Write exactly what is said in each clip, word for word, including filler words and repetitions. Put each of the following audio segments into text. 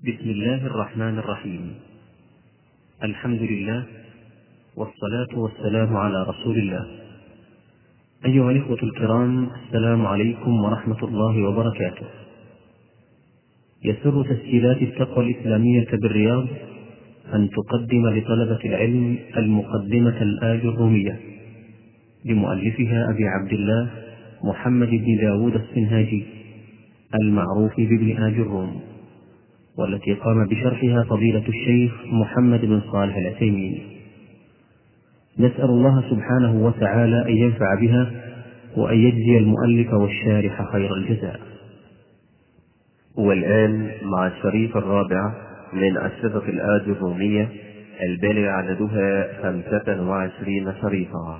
بسم الله الرحمن الرحيم. الحمد لله والصلاة والسلام على رسول الله. أيها الإخوة الكرام، السلام عليكم ورحمة الله وبركاته. يسر تسجيلات التقوى الإسلامية بالرياض أن تقدم لطلبة العلم المقدمة الآج الرومية لمؤلفها أبي عبد الله محمد بن داود السنهاجي المعروف بابن آج الروم، والتي قام بشرحها فضيلة الشيخ محمد بن صالح العثيمين. نسأل الله سبحانه وتعالى أن ينفع بها وأن يجزي المؤلف والشارح خير الجزاء. والآن مع الشريط الرابع من أشرطة الآج الرومية البالغ عددها خمسة وعشرين شريطا.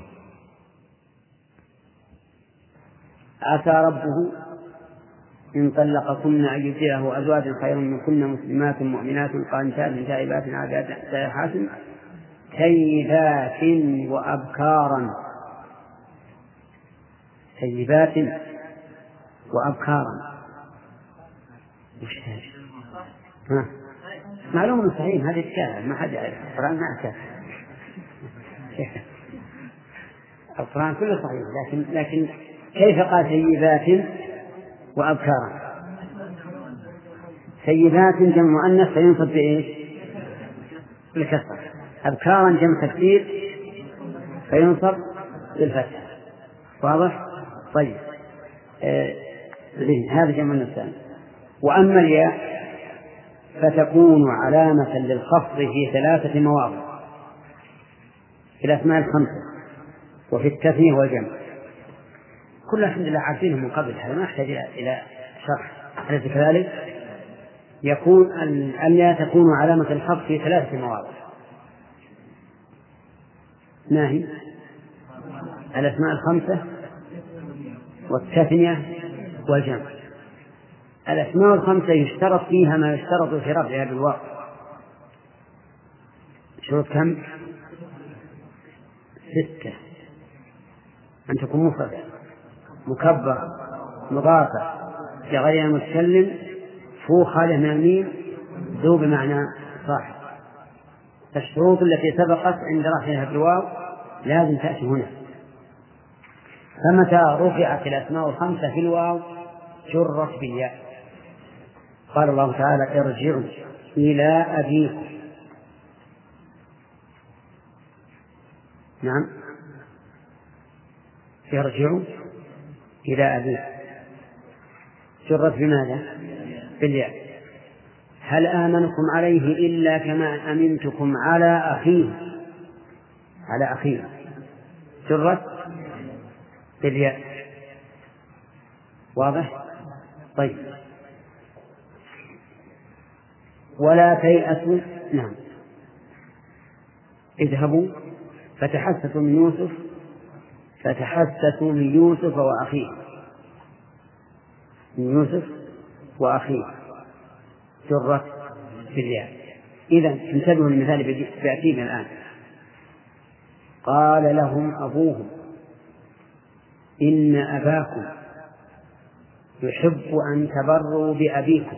عسى ربه إن طلقكن أن يبدله أزواجا خيرا منكن مسلمات مؤمنات قانتات تائبات عابدات سائحات ثيبات وأبكارا ثيبات وأبكارا وش هذا؟ معلوم صحيح، هذه الكلام ما حد يعرف. القرآن ما أكاد القرآن كله صحيح، لكن لكن كيف قال ثيبات وأبكارا؟ ثيبات جمع مؤنث فينصب بإيش؟ بالكسر. أبكارا جمع تكسير فينصب بالفتح. واضح؟ طيب، آه هذا جمع النسان. وأما الياء فتكون علامة للخفض في ثلاثة مواضع: في الأسماء الخمسة وفي التثنية والجمع. كل الحمد لله عارفينه من قبل، هذا ما يحتاج إلى شرح. أليس كذلك؟ يكون الياء تكون علامة الخفض في ثلاثة مواضع. ما هي؟ الأسماء الخمسة والتثنية والجمع. الأسماء الخمسة يشترط فيها ما يشترط في رفعها بالواو. شروط كم؟ ستة: أن تكون مفردة مكبر مضافة لغير متكلم فوق خاله من الميم ذو بمعنى صاحب. الشروط التي سبقت عند رفعها بالواو لازم تأتي هنا. فمتى رفعت الأسماء الخمسة في الواو جرت بالياء. قال الله تعالى: ارجعوا إلى أبيكم. نعم، ارجعوا إلى أبيكم جرت بماذا؟ بالياء. هل آمنكم عليه إلا كما أمنتكم على أخيه؟ على أخيه جرت بالياء. واضح؟ طيب، ولا تيأسوا. نعم، اذهبوا فتحسسوا من يوسف فتحسسوا من يوسف وأخيه من يوسف وأخيه جرت بالياء. إذن انتبهوا للمثال بيأتينا الآن. قال لهم أبوهم إن أباكم يحب أن تبروا بأبيكم.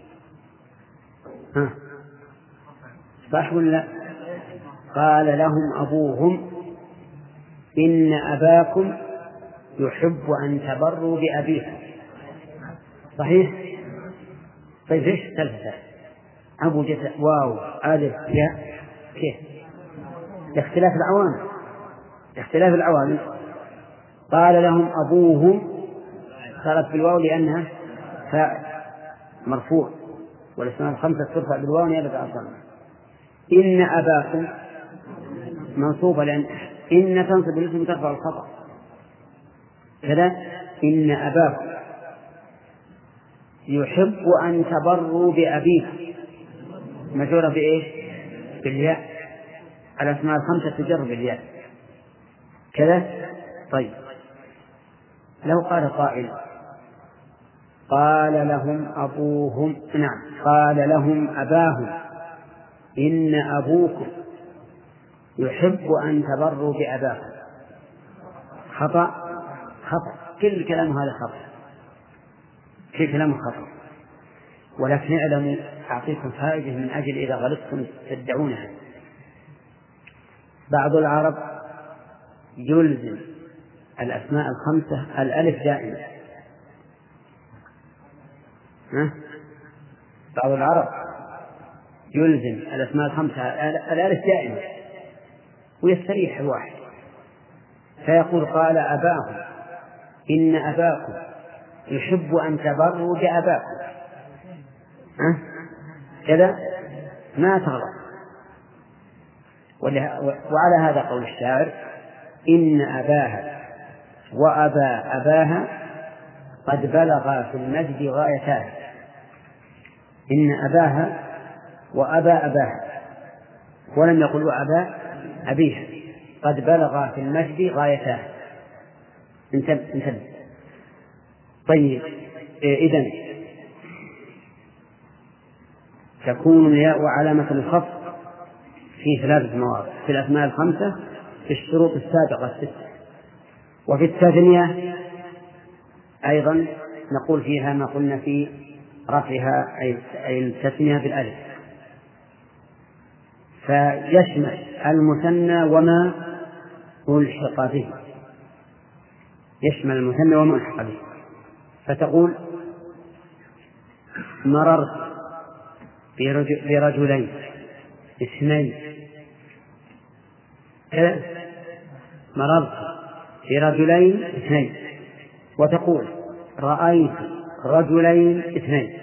ها صح ولا؟ قال لهم أبوهم إن أباكم يحب أن تبروا بأبيكم. صحيح؟ طيب إيش ثلاثة؟ أبو جت واو ألف ياء كيف؟ لاختلاف العوامل لاختلاف العوامل قال لهم أبوهم صارت بالواو لأنها فاعل مرفوع، والأسماء الخمسة ترفع بالواو نيابة عن الضمة. إن أباكم منصوبة لأن إن تنصب الاسم ترفع الخطأ كذا. إن أباكم يحب أن تبروا بأبيكم مجرورة بإيش؟ بالياء. الأسماء الخمسة تجر بالياء كذا. طيب، لو قال قائل قال لهم أبوهم نعم قال لهم أباهم إن أبوكم يحب أن تبروا بأباكم، خطأ خطأ كل كلام هذا خطأ كل كلام خطأ. ولكن اعلموا أعطيكم فائدة من أجل إذا غلطتم تدعونها. بعض العرب يلزم الأسماء الخمسة الألف دائما. ها؟ بعض العرب يلزم الأسماء الخمسة الألف دائما ويستريح الواحد، فيقول قال أباهم إن أباكم يحب أن تبروا بأباكم. ها؟ كذا ما تغلط. وعلى هذا قول الشاعر إن أباها وأبا أباها قد بلغا في المجد غايتها. إن أباها وأبا أباها، ولم يقل وأبا أبيها، قد بلغا في المجد غايتها. انتبه. طيب، إذن تكون الياء علامة الخفض في ثلاثة مواضع: في الأسماء الخمسة، في الشروط السابقة الستة، وفي التثنية أيضا نقول فيها ما قلنا في رفعها أي التثنية بالألف، فيشمل المثنى وما ألحق به، يشمل المثنى وما ألحق به. فتقول مررت برجلين اثنين، كذا مررت برجلين اثنين. وتقول رأيت رجلين اثنين.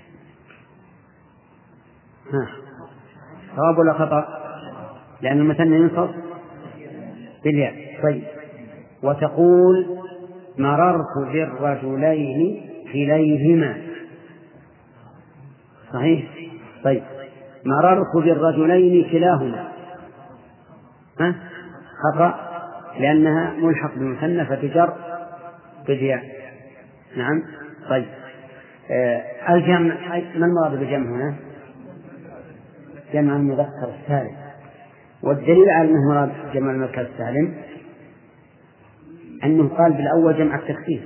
ها، صواب ولا خطأ؟ لأن المثنى ينصب بالياء. طيب، وتقول مررت بالرجلين كليهما. صحيح؟ طيب، مررت بالرجلين كلاهما. ها؟ خطأ، لأنها ملحق بالمثنى فتجر بالياء. نعم. طيب، آه الجمع، ما المراد بالجمع هنا؟ جمع المذكر السالم. والدليل على أنه مراد جمع المذكر السالم أنه قال بالأول جمع التكسير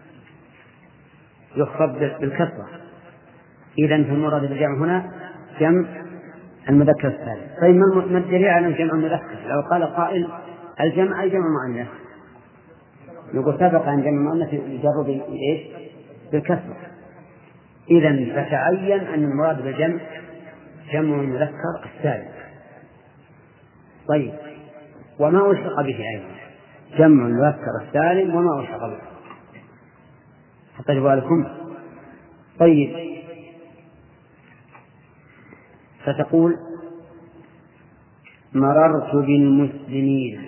يخفض بالكسرة، إذن فالمراد بالجمع هنا جمع المذكر السالم. طيب، ما الدليل على جمع المذكر؟ لو قال قائل الجمع أي جمع مؤنث، نقول سبق أن جمع المؤنث يجر بإيش؟ بالكسرة. إذن فتعين أن المراد بالجمع جمع المذكر السالم. طيب، وما ألحق به أيضا جمع المذكر السالم وما ألحق به، حتى بالكم. طيب، فتقول مررت بالمسلمين.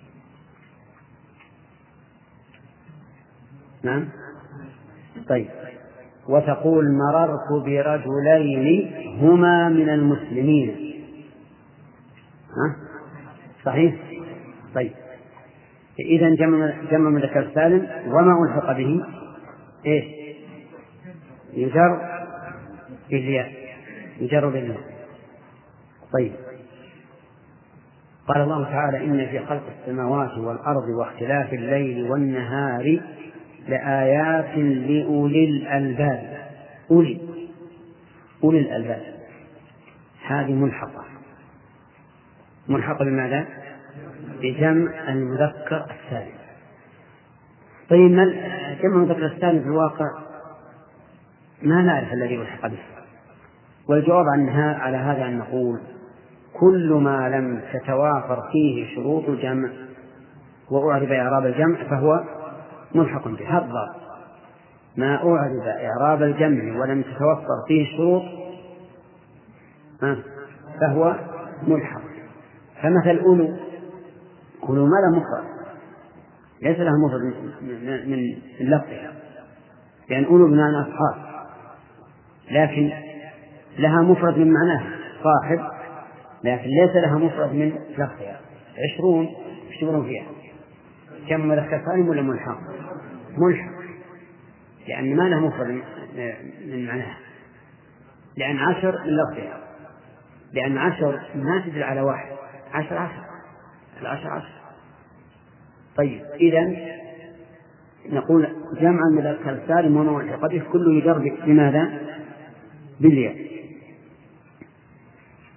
نعم. طيب، وتقول مررت برجلين هما من المسلمين. ها؟ صحيح؟ طيب، إذن جمع جمع مذكر سالم وما ألحق به إيه؟ يجر بالياء، يجر بالياء. طيب، قال الله تعالى إن في خلق السماوات والأرض واختلاف الليل والنهار لآيات لأولي الألباب. أولي أولي الألباب هذه ملحقة، ملحقة بماذا؟ بجمع المذكر السالم. طيب، جمع المذكر السالم في الواقع ما نعرف الذي ملحق به، والجواب عنها على هذا أن نقول كل ما لم تتوافر فيه شروط الجمع وأعرب إعراب الجمع فهو ملحق به. هذا ما أعرب إعراب الجمع ولم تتوفر فيه الشروط فهو ملحق. فمثل أولو، أولو ما له مفرد، ليس له مفرد من اللفظ، لأن أولو بمعنى أصحاب، لكن لها مفرد من معناه صاحب، لكن ليس لها مفرد من لفظها. عشرون يشتغلون فيها كم مذكر سالم ولا ملحق؟ ملحق، لأن ما له مفرد من معناه، لأن عشر من لفظها، لأن عشر ما تدل على واحد، عشر عشر العشر عشر. طيب، إذن نقول جمع المذكر السالم وما ألحق به كله يجر بماذا؟ بالياء.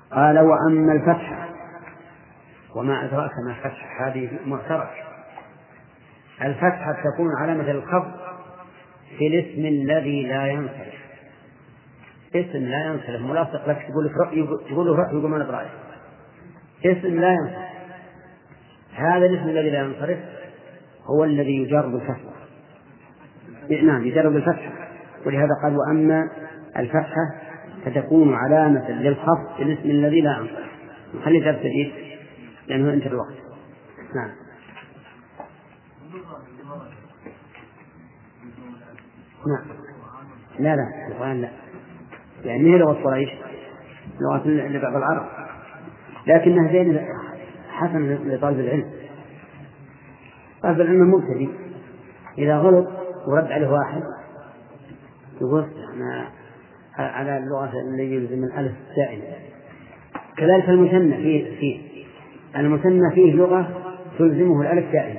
قال وأما الفتحة وما أدراك ما الفتحة هذه معترك. الفتحة تكون علامة الخفض في الاسم الذي لا ينصرف. اسم لا ينصرف ملاصق لك تقول تقول له رأي يقول ما نبرأي. اسم لا ينصرف، هذا الاسم الذي لا ينصرف هو الذي يجر بالفتحة. نعم يجر بالفتحة، ولهذا قال وأما الفتحة فتكون علامة للخفض في الاسم الذي لا ينصرف. خلي درس جديد لأنه انتهى الوقت. نعم. نعم. لا لا القرآن لا، يعني هي لغة قريش، لغة لبعض العرب، لكنها زين حسن لطالب العلم. طالب العلم المبتدئ إذا غلط ورد عليه واحد يقول أنا على اللغة اللي يلزم الألف دائما. كذلك المثنى فيه فيه المثنى فيه لغة تلزمه الألف دائما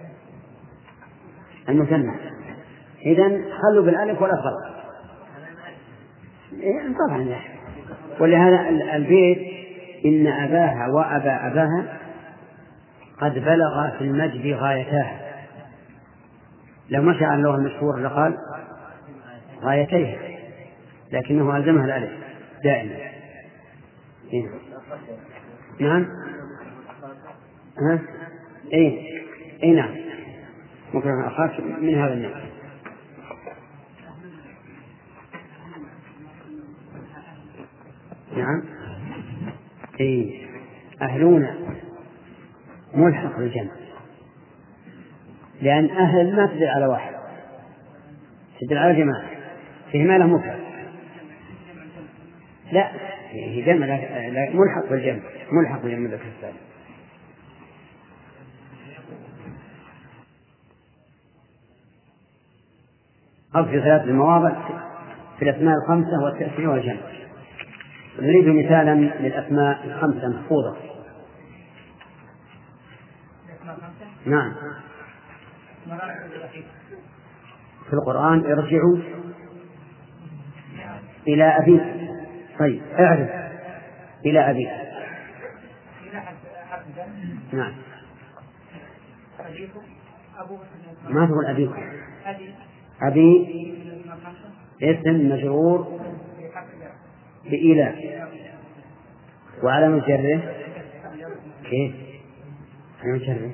المثنى. إذن خلوا بالألف ولا غلط. إيه طبعا لا. ولهذا البيت إن أباها وأبا أباها قد بلغ في المجد غايتها. لو مشى عن اللغة المشهورة لقال غايتيها، لكنه ألزمها الألف دائما. إيه؟ نعم. ها؟ إيه إيه نعم. ممكن أخاف من هذا النوع. نعم. إيه أهلون ملحق بالجمع، لأن أهل ما تدل على واحد، تدل على جماعة، فيه ما له مفرد. لا هي جمع ملحق بالجمع، ملحق بالجمع ذكر الثاني. أو في ثلاث المواضع في الأسماء الخمسة والتأثير والجمع. نريد مثالا للأسماء الخمسة محفوظة. نعم. في القرآن ارجعوا إلى أبيك. طيب اعرف إلى أبيك. نعم. ما تقول أبيكم. أبي اسم مجرور بإلى وعلى جره كيف؟ على جره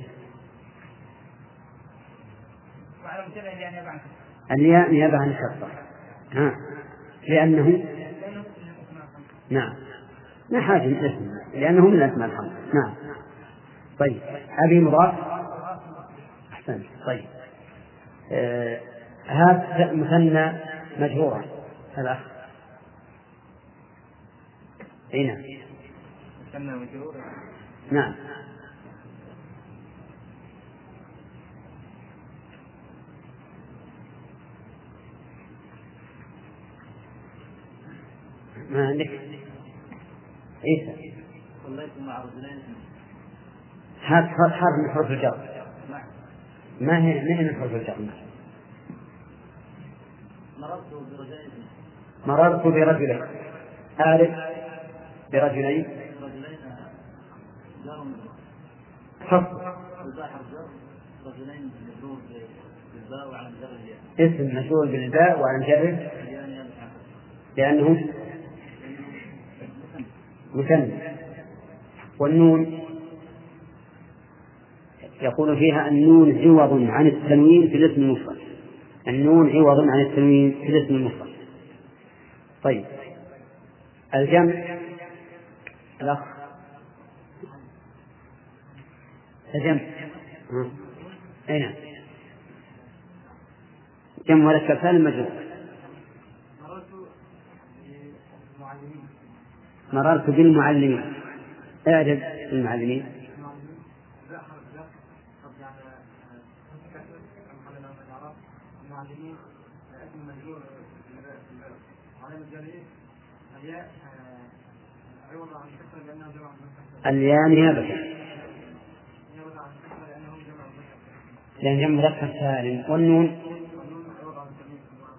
الياء نيابة عن الشرطة. ها لأنه نعم ما حاجة من اسم لأنه من الأسماء الخمسة. نعم. طيب أبي مضاف. أحسن. طيب آه هذا مثنى مجرورا الأخ. هنا مثنى مجرورا. نعم. ما عندك عيسى. صليت مع رجلين. هذا حرف من حروف الجر. ما هي ما هي من حروف الجر. مررت برجلين. مررت برجلين. أعرف برجلين. رجلين جار حرف. رجلين مجرور بالباء وعلى جره. اسم مجرور بالباء وعلى جره لأنه مثنى. والنون يقول فيها النون عوض عن التنوين في الاسم المفرد. النون عوض عن التنوين في الاسم المفرد. طيب الجمع الأخ الجمع أين جمع مذكر سالم مجرور. مررت بالمعلمين. اعرف المعلمين. الياء نيابة لأن جمع مذكر سالم. والنون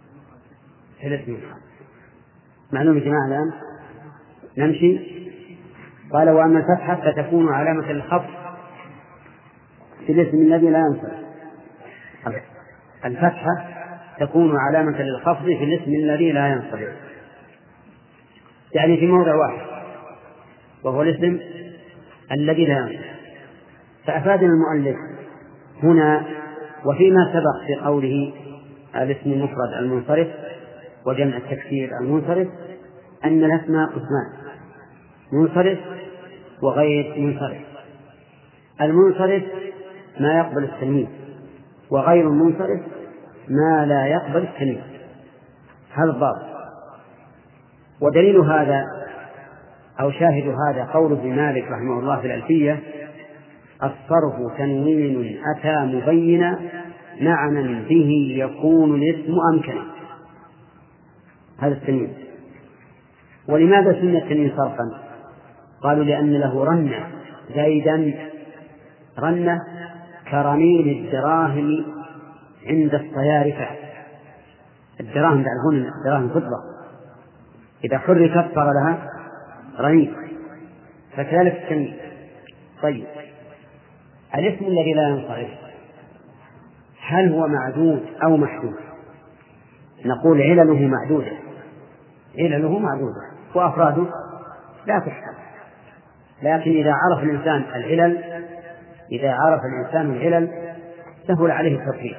ثلاث معلوم يا جماعة. الآن نمشي قال وأما الفتحة فتكون علامة للخفض في الاسم الذي لا ينصرف. الفتحة تكون علامة للخفض في الاسم الذي لا ينصرف، يعني في موضع واحد وهو الاسم الذي لا ينصرف. فأفادنا المؤلف هنا وفيما سبق في قوله الاسم المفرد المنصرف وجمع التكسير المنصرف أن الأسماء قسمان: منصرف وغير منصرف. المنصرف ما يقبل التنوين، وغير المنصرف ما لا يقبل التنوين. هذا الضابط. ودليل هذا أو شاهد هذا قول ابن مالك رحمه الله في الألفية: الصرف تنوين أتى مبينا معنى به يكون الاسم أمكنا. هذا التنوين. ولماذا سمي التنوين صرفا؟ قالوا لأن له رنة زيدا، رنة كرنين الدراهم عند الصيارفة. الدراهم تعرفون الدراهم فضة، إذا حركت صار لها رنين، فكذلك التنوين. طيب، الاسم الذي لا ينصرف هل هو معدود أو محدود؟ نقول علله معدودة، علله معدودة وأفراده لا تحسب. لكن إذا عرف الإنسان العلل إذا عرف الإنسان العلل سهل عليه التفريق.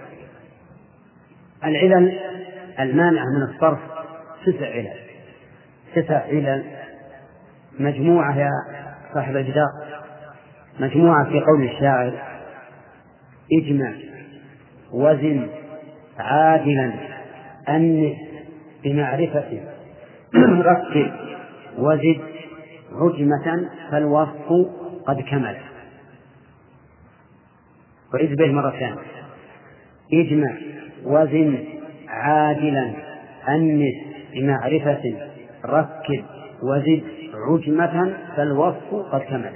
العلل المانعة من الصرف تسع علل تسع علل مجموعة يا صاحب الجدار، مجموعة في قول الشاعر: اجمع وزن عادلا أنس بمعرفة ركب وزد عجمة فالوصف قد كمل. وإذ به مرة ثانية: اجمع وزن عادلا أنس بمعرفة ركب وزد عجمة فالوصف قد كمل.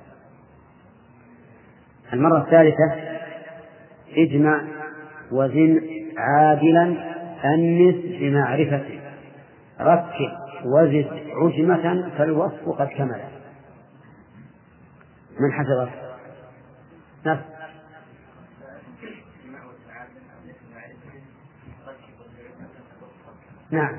المرة الثالثة: اجمع وزن عادلا أنس بمعرفة ركب وزد عجمة فالوصف قد كمل. من حفظه؟ نفس. نعم.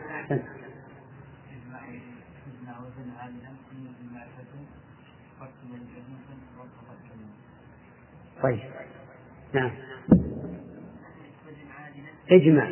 طيب. نعم. اجمع.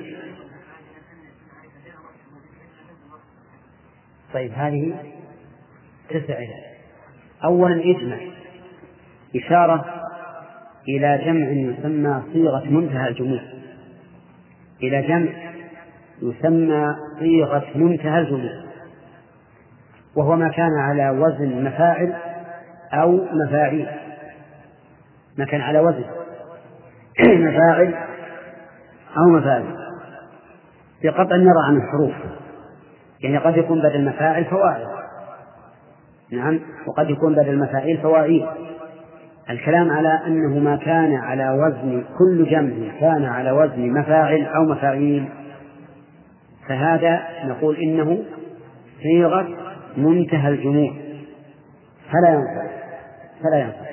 طيب، هذه تسع. أولا اجمع إشارة إلى جمع يسمى صيغة منتهى الجموع، إلى جمع يسمى صيغة منتهى الجموع، وهو ما كان على وزن مفاعل أو مفاعيل. ما كان على وزن مفاعل أو مفاعيل بقطع النظر عن الحروف، يعني قد يكون بدل مفاعل فواعل، نعم، وقد يكون بدل مفاعيل فواعيل. الكلام على أنه ما كان على وزن، كل جمع كان على وزن مفاعل أو مفاعيل، فهذا نقول إنه صيغة منتهى الجموع فلا ينفع فلا ينفع.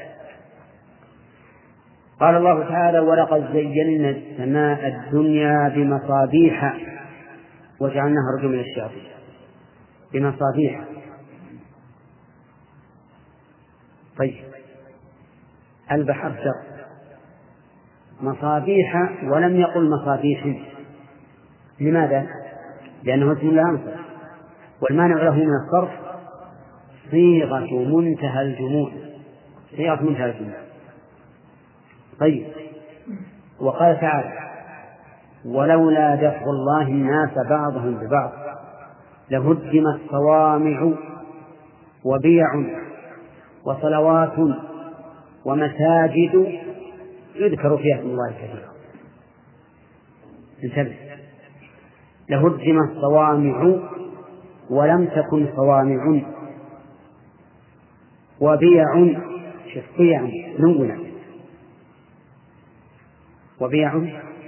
قال الله تعالى: ولقد زينا السماء الدنيا بمصابيح وجعلناها رجوما للشياطين. بمصابيح. طيب، البحر شر مصابيح ولم يقل مصابيح. لماذا؟ لأنه اسم لا ينصرف، والمانع له من الصرف صيغة منتهى الجموع، صيغة منتهى الجموع. طيب، وقال تعالى: ولولا دفع الله الناس بعضهم ببعض لهدمت صوامع وبيع وصلوات ومساجد يذكر فيها اسم الله كثيرا. انتبه، لهدمت صوامع ولم تكن صوامع، وبيع شفيع نونا، وبيع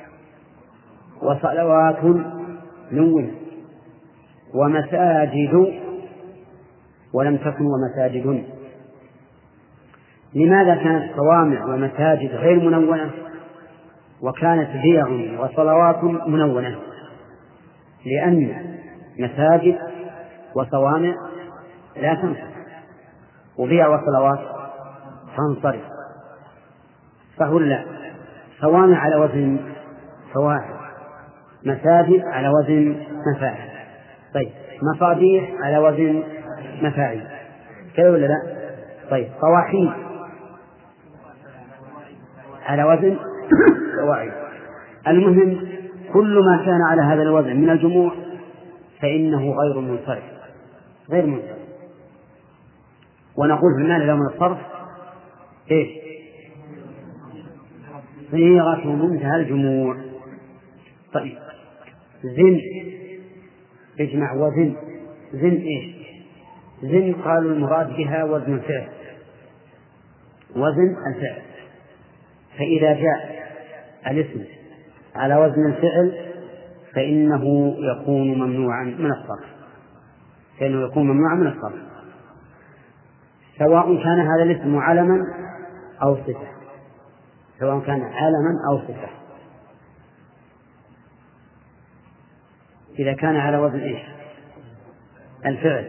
وصلوات نونا، ومساجد ولم تكن ومساجد. لماذا كانت صوامع ومساجد غير منونة وكانت بيع وصلوات منونة؟ لأن مساجد وصوامع لا تنصرف، وبيع وصلوات تنصرف، فهل لا؟ صوامع على وزن فواحد، مساجد على وزن مفاعل، طيب مصابيح على وزن مفاعيل، كذا ولا لا؟ طيب صواحيد على وزن فواعل. المهم كل ما كان على هذا الوزن من الجموع فإنه غير منصرف، غير منصرف. ونقول في المعنى له من الصرف إيش؟ صيغة منتهى الجموع. طيب زن، اجمع وزن، زن إيش؟ زن قالوا المراد بها وزن الفعل، وزن الفعل. فإذا جاء الاسم على وزن الفعل فإنه يكون ممنوعا من الصرف، فإنه يكون ممنوعا من الصرف، سواء كان هذا الاسم علما أو صفة، سواء كان علما أو صفة. إذا كان على وزن إيش؟ الفعل،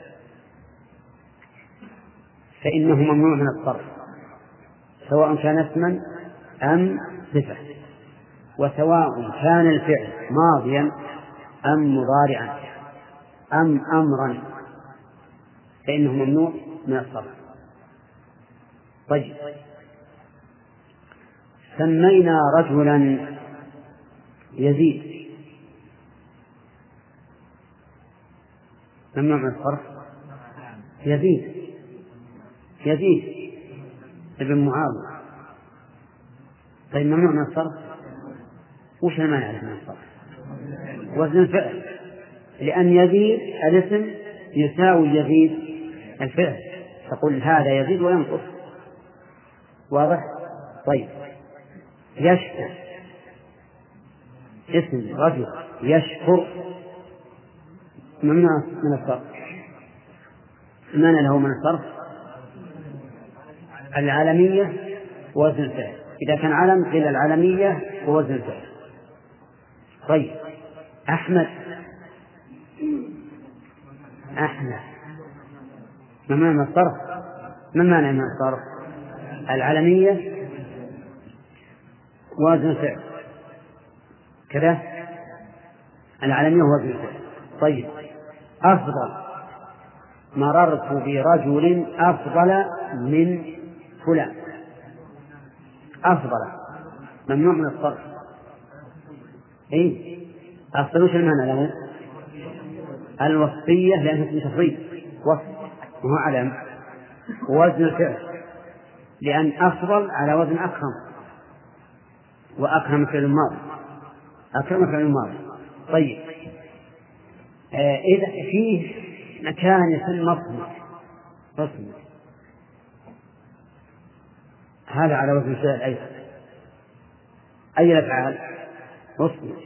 فإنه ممنوع من الصرف، سواء كان اسما أم صفة، وسواء كان الفعل ماضيا أم مضارعا أم أمرا فإنه ممنوع من الصرف. طيب سمينا رجلا يزيد، ممنوع من الصرف؟ يزيد، يزيد ابن معاوية، طيب ممنوع من الصرف؟ وش المانع من الصرف؟ وزن الفعل، لأن يزيد الاسم يساوي يزيد الفعل، تقول هذا يزيد وينقص، واضح؟ طيب يشكر، اسم رجل يشكر ممنوع من الصرف، المانع له من الصرف العالمية ووزن الفعل، إذا كان علم قيل العالمية ووزن الفعل. طيب أحمد، أحمد ممنوع من الصرف، ما مانع من الصرف؟ العالمية ووزن الفعل، كذا العالمية ووزن الفعل. طيب أفضل، مررت برجل أفضل من فلان، أفضل ممنوع من الصرف. إيه أفضل وش المعنى له؟ الوصفية، لأنها اسم تفضيل وصف وهو علم، ووزن الفعل لأن أفضل على وزن أكرم، وأكرم فعل ماضي، أكرم فعل ماضي. طيب آه إذا فيه مكان يسمى مصمت، مصمت هذا على وزن الفعل أيضا، أي الأفعال؟ مصمت،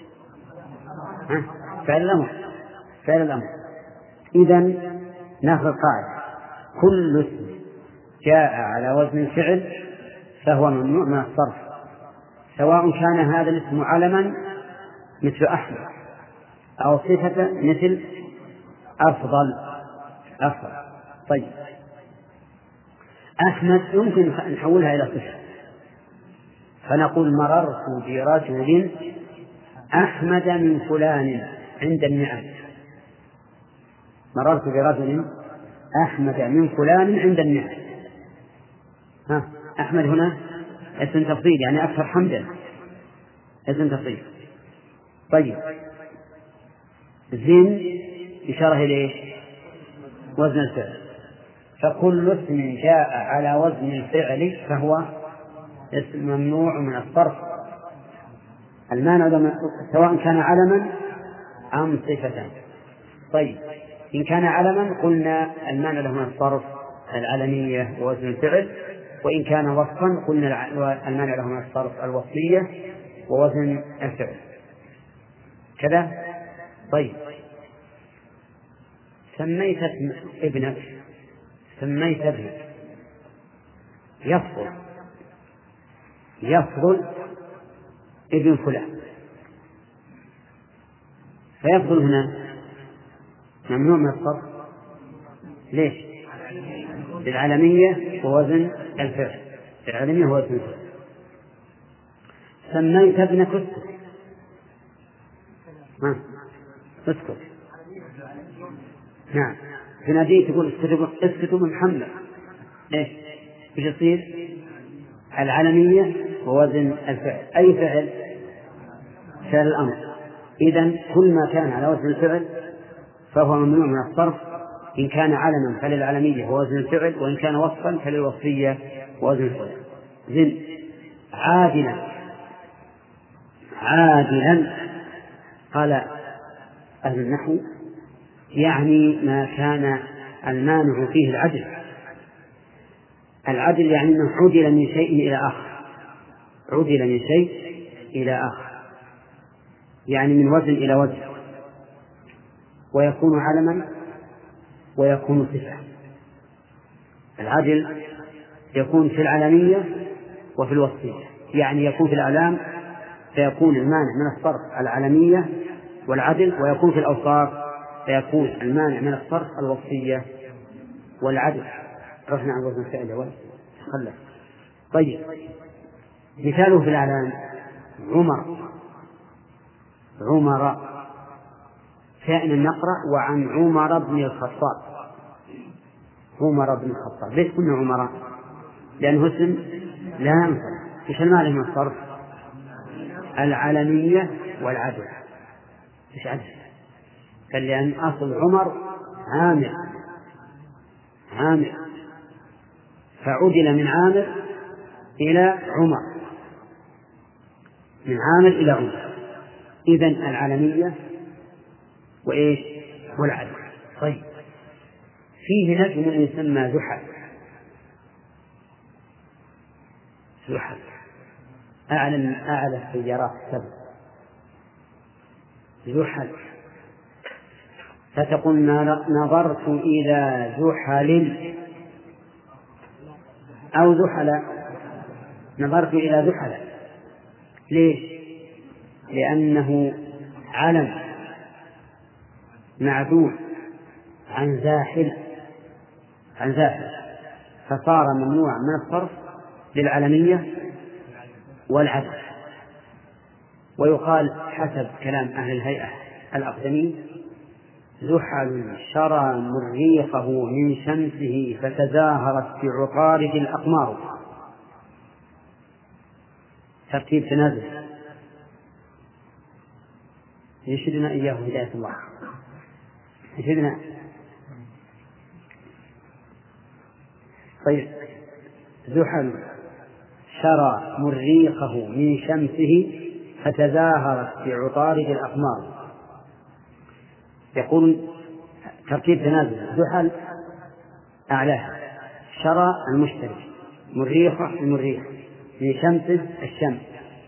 فعل الأمر، فعل الأمر. إذن ناخذ قاعدة: كل اسم جاء على وزن الفعل فهو ممنوع من الصرف، سواء كان هذا الاسم علما مثل أحمد أو صفة مثل أفضل، أفضل. طيب أحمد يمكن نحولها إلى صفة، فنقول مررت برجل أحمد من فلان عند النعم، مررت برجل أحمد من فلان عند النعم. ها أحمد هنا اسم تفضيل، يعني أكثر حمدا، اسم تفضيل. طيب زين إشارة إليه وزن الفعل، فكل اسم جاء على وزن الفعل فهو اسم ممنوع من الصرف، المانع سواء كان علما أم صفة. طيب إن كان علما قلنا المانع له من الصرف العلمية ووزن الفعل، وإن كان وصفا قلنا المانع له من الصرف الوصفية ووزن الفعل، كذا. طيب سميت ابنك، سميت ابنك يفضل يفضل ابن فلان، فيفضل هنا ممنوع من الصرف. ليش؟ للعلمية ووزن الفعل، للعلمية ووزن الفعل. سميت ابنك اسكت، ها اسكت، نعم تناديه تقول اسكتوا من محمد، ايش ايش يصير؟ العلمية ووزن الفعل. أي فعل؟ فعل الأمر. إذن كل ما كان على وزن الفعل فهو ممنوع من الصرف، إن كان علما فللعلمية ووزن الفعل، وإن كان وصفا فللوصفية ووزن الفعل. زن عادلا، عادلا قال أهل النحو يعني ما كان المانع فيه العدل. العدل يعني أنه عدل من شيء إلى آخر، عدل من شيء إلى آخر، يعني من وزن إلى وزن، ويكون علما ويكون صفة. العدل يكون في العلمية وفي الوصفية، يعني يكون في الأعلام فيكون المانع من الصرف العلمية والعدل، ويكون في الأوصاف فيكون المانع من الصرف الوصفية والعدل. رحنا عن وزن الفعل أول خلص. طيب مثاله في الأعلام عمر، عمر شأن نقرأ وعن عمر بن الخطاب، عمر بن الخطاب. ليش كنا عمر؟ لأنه اسم لا ينصرف. إيش المعنى من الصرف؟ العلمية والعدل. إيش عدل؟ قال لأن أصل عمر عامر، عامر فعدل من عامر إلى عمر، من عامر إلى عمر. إذن العلمية وإيش؟ والعدل. طيب فيه نجم يسمى زحل، زحل أعلى أعلى السيارات السبع، زحل. فتقول نظرت إلى زحل أو زحل، نظرت إلى زحل. ليش؟ لأنه علم معدول عن زاحل، عن زاحل، فصار ممنوعا من الصرف للعلمية والعدل. ويقال حسب كلام أهل الهيئة الأقدمين زحل شرى مريخه من شمسه فتزاهرت بعطارد الأقمار. ترتيب تنازل يشهدنا إياه هداية الله، يشهدنا. طيب زحل شرى مريخه من شمسه فتزاهرت بعطارد الأقمار. يقول ترتيب تنازل، زحل أعلاه، شرى المشتري، مريخه المريخ، من شمسه الشمس،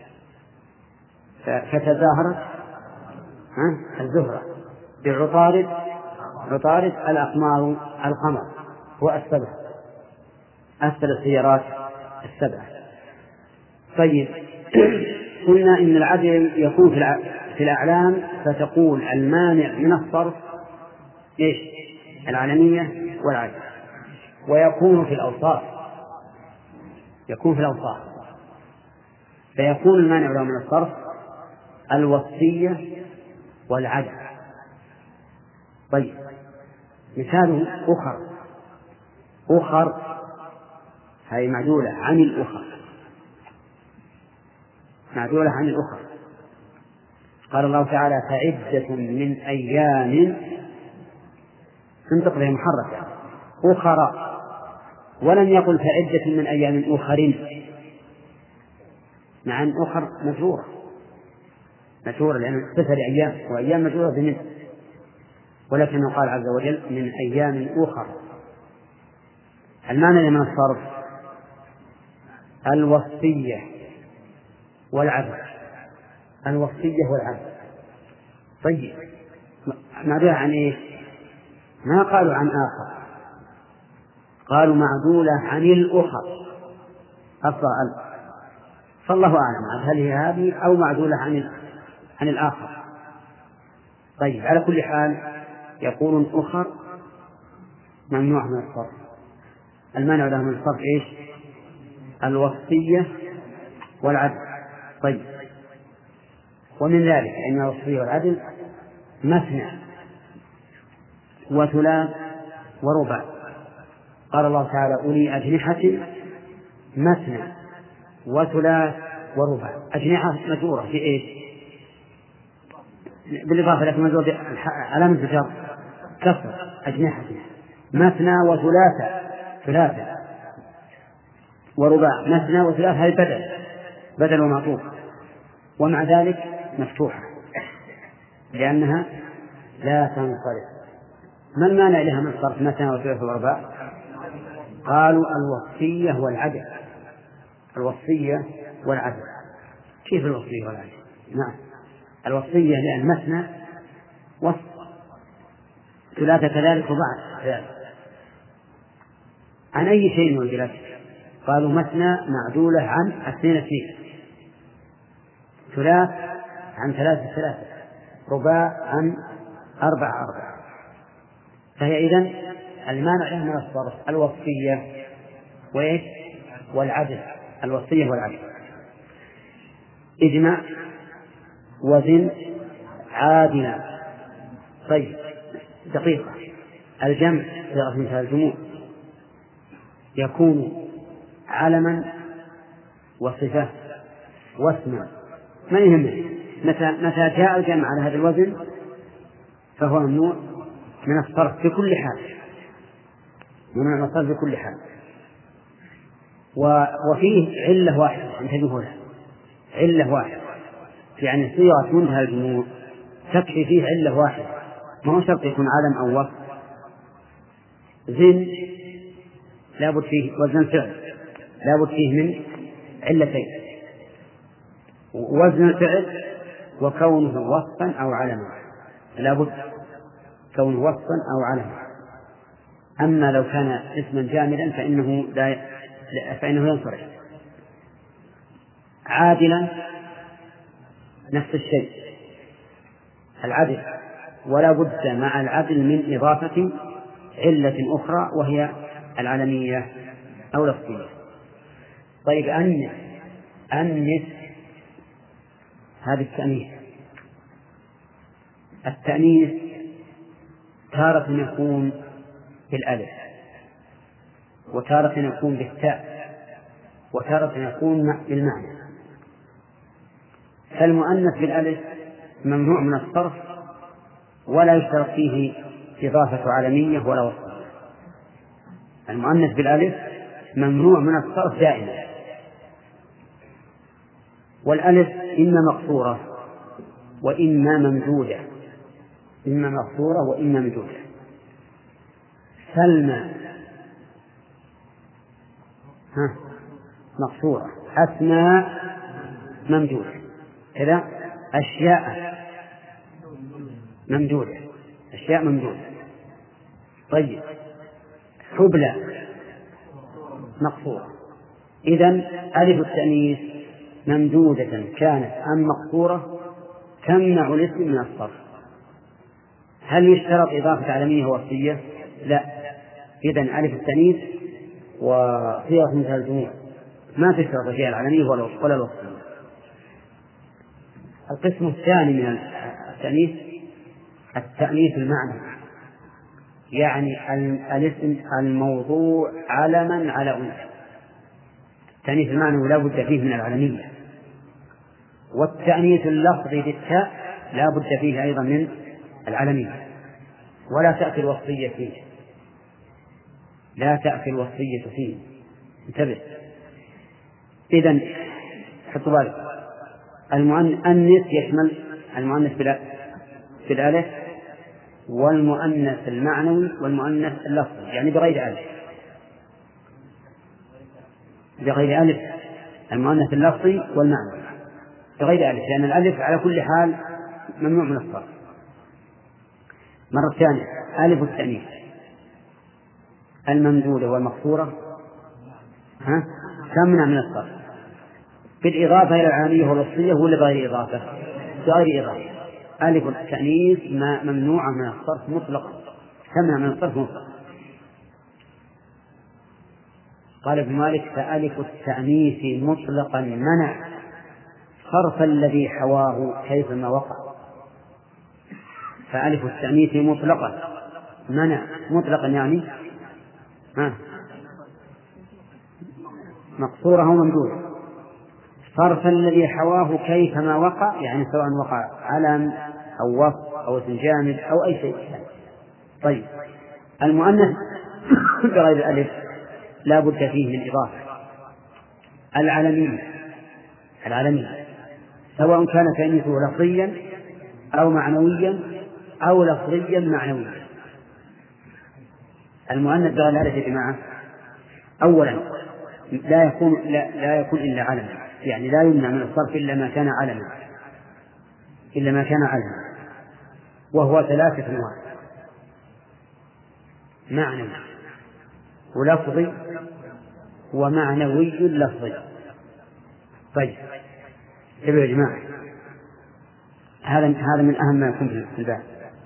فتزاهرت الزهرة بعطارد، عطارد الأقمار القمر هو السبع، أسفل السيارات السبعة. طيب قلنا إن العدل يكون في الأعلام، فتقول المانع من الصرف إيش؟ العلمية والعدل. ويكون في الأوصاف، يكون في الأوصاف فيكون المانع له من الصرف الوصفية والعدل. طيب مثاله أخر، أخر هذه معدولة عن الأخر، معدولة عن الأخر. قال الله تعالى فعدة من أيام، تنطق بها محركة أخرى، ولم يقل فعدة من أيام أخرين، مع أن أخر مجرورة، مجرورة لأن تسر أيام، وأيام مجرورة بمن، ولكنه قال عز وجل من أيام أخر. المعنى من الصرف الوصفية والعدل، الوصفية والعدل. طيب معدولة عن إيه؟ ما قالوا عن آخر، قالوا معدولة عن الأخر، أصلها ألف، فالله أعلم هل هي هذه أو معدولة عن عن الآخر. طيب على كل حال يقول أخر ممنوع من الصرف. المانع له من الصرف إيش؟ الوصية والعدل. طيب ومن ذلك أن الوصية والعدل مثنى وثلاث ورباع. قال الله تعالى أولي أجنحة مثنى وثلاث ورباع. أجنحة مجرورة في إيش؟ بالإضافة لكن مجرورة علامة الجر كسر. أجنحة مثنى وثلاثة، ثلاثة ورباع. مثنى وثلاثة هذه بدل بدل ومعطوف، ومع ذلك مفتوحة لأنها لا تنصرف. ما المانع لها من صرف مثنى وثلاثة ورباع؟ قالوا الوصية والعدل. الوصية والعدل. كيف الوصية والعدل؟ نعم الوصية لأن مثنى وصف، ثلاثة كذلك وبعد ذلك. عن أي شيء نزلت؟ قالوا مثنى معدولة عن اثنين اثنين، ثلاث عن ثلاثة ثلاثة، رباع عن أربع أربع. فهي إذن المانع له من الصرف الوصية وإيش؟ والعدل. الوصية والعدل. اجمع وزن عادلا. طيب دقيقة. الجمع صيغة مثل الجموع يكون علما وصفة واسما، ما يهمه. متى متى جاء الجمع على هذا الوزن فهو ممنوع من الصرف في كل حال، ممنوع من الصرف في كل حال. وفيه علة واحدة انتبهوا لها، علة واحدة، يعني صيغة منتهى الجموع تكفي فيه علة واحدة، ما هو شرط يكون علم أو وصف. زن لابد فيه وزن فعل، لابد فيه من علتين: وزن الفعل وكونه وصفا أو علما، لابد كونه وصفا أو علما. أما لو كان اسما جامدا فإنه لا فإنه ينصرف. عادلا نفس الشيء، العدل، ولا بد مع العدل من إضافة علة أخرى وهي العلمية أو لفظية. طيب أنس، أنس هذا التأنيث. التأنيث تارة يكون بالألف، وتارة يكون بالتاء، وتارة يكون بالمعنى. فالمؤنث بالألف ممنوع من الصرف ولا يشترط فيه إضافة علمية ولا وصف. المؤنث بالألف ممنوع من الصرف دائما، والألف إما مقصورة وإما ممدودة، إما مقصورة وإما ممدودة. سلمى ها مقصورة، أسماء ممدودة، كذا أشياء ممدودة، أشياء ممدودة. طيب حبلى مقصورة. إذن ألف التأنيث ممدودة كانت أم مقصورة تمنع الاسم من الصرف. هل يشترط إضافة علمية وصفية؟ لا. إذن ألف التأنيث وصيغة مثل الجموع ما تشترط فيها العلمية ولا الوصفية. القسم الثاني من التأنيث التأنيث المعنى، يعني الاسم الموضوع علما على أنثى. التأنيث المعنى لا بد فيه من العلمية، والتأنيث اللفظي بالتاء لا بد فيه أيضا من العلمية، ولا تأتي الوصفية فيه، لا تأتي الوصفية فيه. انتبه. إذن حطوا بالك، المؤنث يشمل المؤنث بالألف والمؤنث المعنوي والمؤنث اللفظي، يعني بغير ألف، بغير ألف المؤنث اللفظي والمعنوي بغير ألف، لأن الألف على كل حال ممنوع من الصرف. مرة ثانية ألف التأنيث الممدودة والمقصورة ها تمنع من الصرف بالإضافة إلى العالمية والوصفية ولا بغير إضافة؟ بغير إضافة. ألف التأنيث ممنوعة من الصرف مطلقا، تمنع من الصرف مطلقا. قال ابن مالك فألف التأنيث مطلقا منع صرف الذي حواه كيفما وقع. فألف التأنيث مطلقا منع مطلقا يعني ها مقصورة وممدودة صرف الذي حواه كيفما وقع، يعني سواء وقع علم أو وصف أو اسم جامد أو أي شيء. طيب المؤنث بغير الألف لا بد فيه من إضافة. العلمية العلمية سواء كان تأنيثه لفظيا أو معنويا أو لفظيا معنويا. المؤنث بغير الألف يا جماعة أولا لا يكون لا, لا يكون إلا علما، يعني لا يمنع من الصرف إلا ما كان علما إلا ما كان علما وهو ثلاثة أنواع: معنوي ولفظي ومعنوي لفظي. طيب يا جماعة هذا هذا من أهم ما يكون في الباب.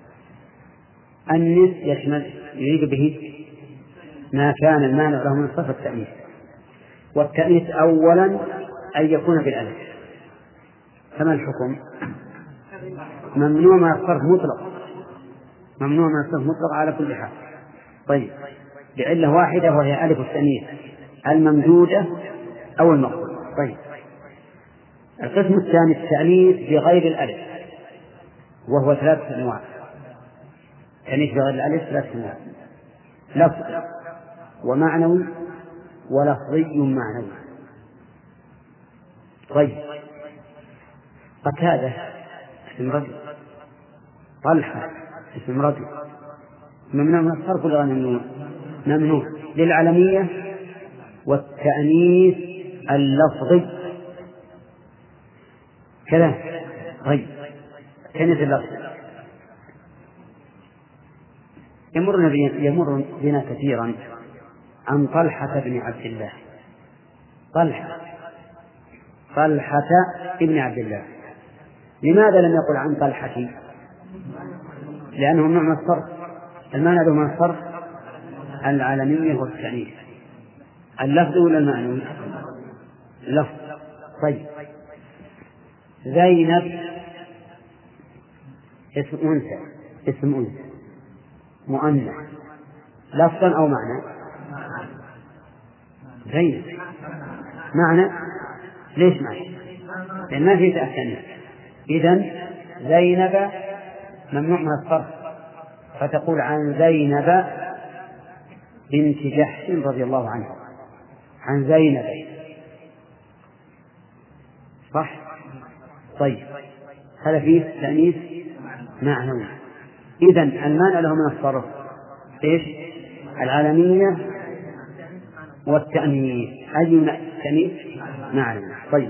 النس يشمل يريد به ما كان المانع له من صرف التأنيث، والتأنيث أولا أن يكون بالألف. فما الحكم؟ ممنوع من الصرف مطلق، ممنوع من الصرف مطلق على كل حال. طيب لعلة واحدة وهي ألف التأنيث الممدودة أو المقصودة. طيب القسم الثاني التأنيث بغير الألف وهو ثلاثة أنواع. التأنيث بغير الألف ثلاثة أنواع: لفظ ومعنوي ولفظي معنوي. طيب قتادة اسم رجل، طلحة اسم رجل، ممنوع من الصرف ولا ممنوع؟ ممنوع للعلمية والتأنيث اللفظي كذا. طيب التأنيث اللفظي يمر يمر بنا كثيرا عن طلحة بن عبد الله. طلحة طلحة ابن عبد الله، لماذا لم يقل عن طلحة؟ لأنه ممنوع من الصرف. المانع له من الصرف العالمية والتأنيث. اللفظ ولا المعنوي؟ اللفظ. طيب زينب اسم أنثى، اسم أنثى مؤنث لفظا أو معنى؟ زينب معنى. ليش معنى؟ لأن ما في تأكيد. إذن زينب ممنوع من الصرف، فتقول عن زينب بنت جحش رضي الله عنها، عن زينب، صح؟ طيب هذا فيه تأنيث معنوي. إذن المانع له من الصرف إيش؟ العالمية والتأنيث. أي تأنيث معنوي. طيب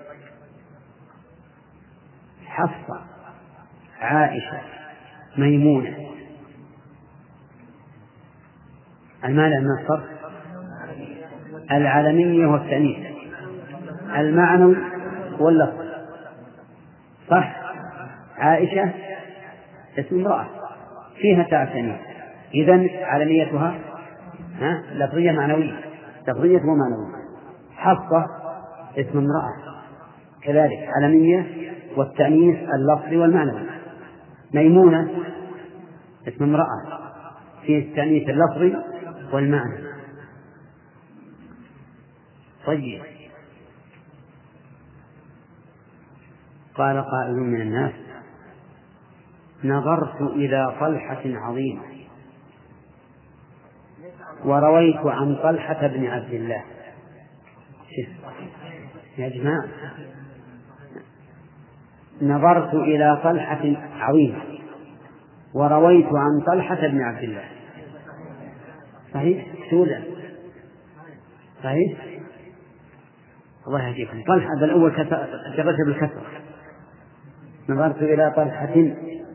حفصة، عائشة، ميمونة، المانع من الصرف العالمية والتأنيث المعنوي واللفظ، صح؟ عائشة اسم امرأة فيها تاء تأنيث، إذن عالميتها ها لفظية معنوية، لفظية ومعنوية. حفصة اسم امرأة كذلك عالمية والتأنيث اللفظي والمعنوي. ميمونة اسم امرأة فيه التأنيث اللفظي والمعنى. طيب قال قائل من الناس: نظرت إلى طلحة عظيمة ورويت عن طلحة بن عبد الله. يا جماعة نظرت إلى طلحة عظيمة ورويت عن طلحة بن عبد الله، صحيح؟ سولا صحيح؟ الله يهديكم. طلحة بالأول جرت بالكسر. نظرت إلى طلحة،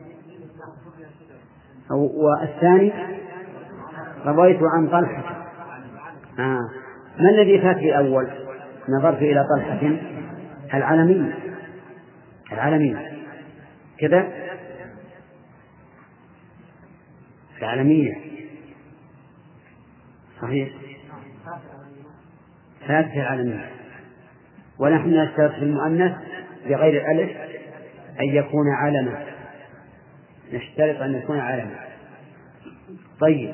والثاني رويت عن طلحة. آه. ما الذي فات في الأول؟ نظرت إلى طلحة العالمية العالمية كذا العالمية صحيح ثابت العالمية. ونحن نشترط في المؤنث بغير الألف أن يكون علما، نشترط أن يكون علما. طيب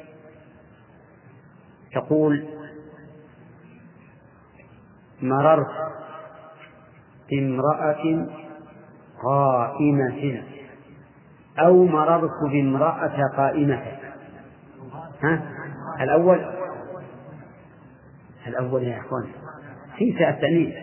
تقول مررت بامرأة قائمة أو مررت بامرأة قائمة. ها الأول الأول يا أخوان في تاء التأنيث.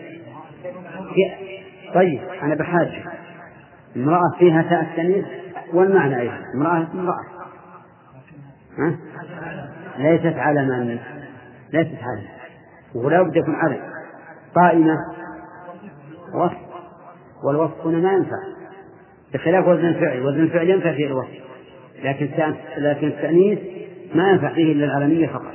طيب أنا بحاجة امرأة فيها تاء التأنيث والمعنى أيضا امرأة امرأة ها؟ ليست علما ليست علما ولا بد يكون علم. قائمة وصف والوصف هنا ما ينفع بخلاف وزن الفعل. وزن الفعل ينفع فيه الوصف لكن لكن التأنيث ما ينفع فيه إلا العالمية فقط.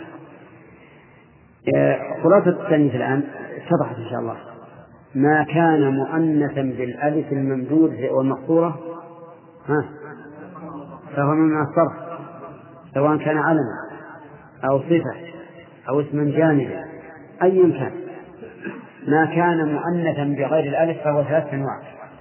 خلاصة التأنيث الآن اتضحت إن شاء الله. ما كان مؤنثا بالألف الممدود والمقصورة ها فهو من الصرف سواء كان علما أو صفة أو اسما جامدا أي كان. ما كان مؤنثا بغير الألف فهو ثلاث أنواع: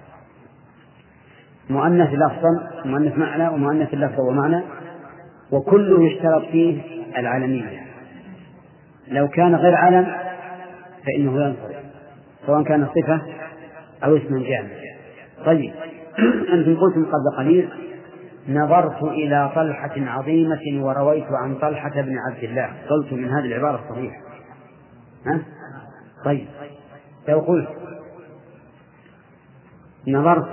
مؤنث لفظا مؤنث معنى ومؤنث لفظا ومعنى، وكله يشترط فيه العالمية. لو كان غير علم فإنه ينصرف سواء كان صفة أو اسم جامد. طيب أنتم قلتم قبل قليل نظرت إلى طلحة عظيمة ورويت عن طلحة بن عبد الله، قلت من هذه العبارة الصحيحة. ها؟ طيب لو قلت نظرت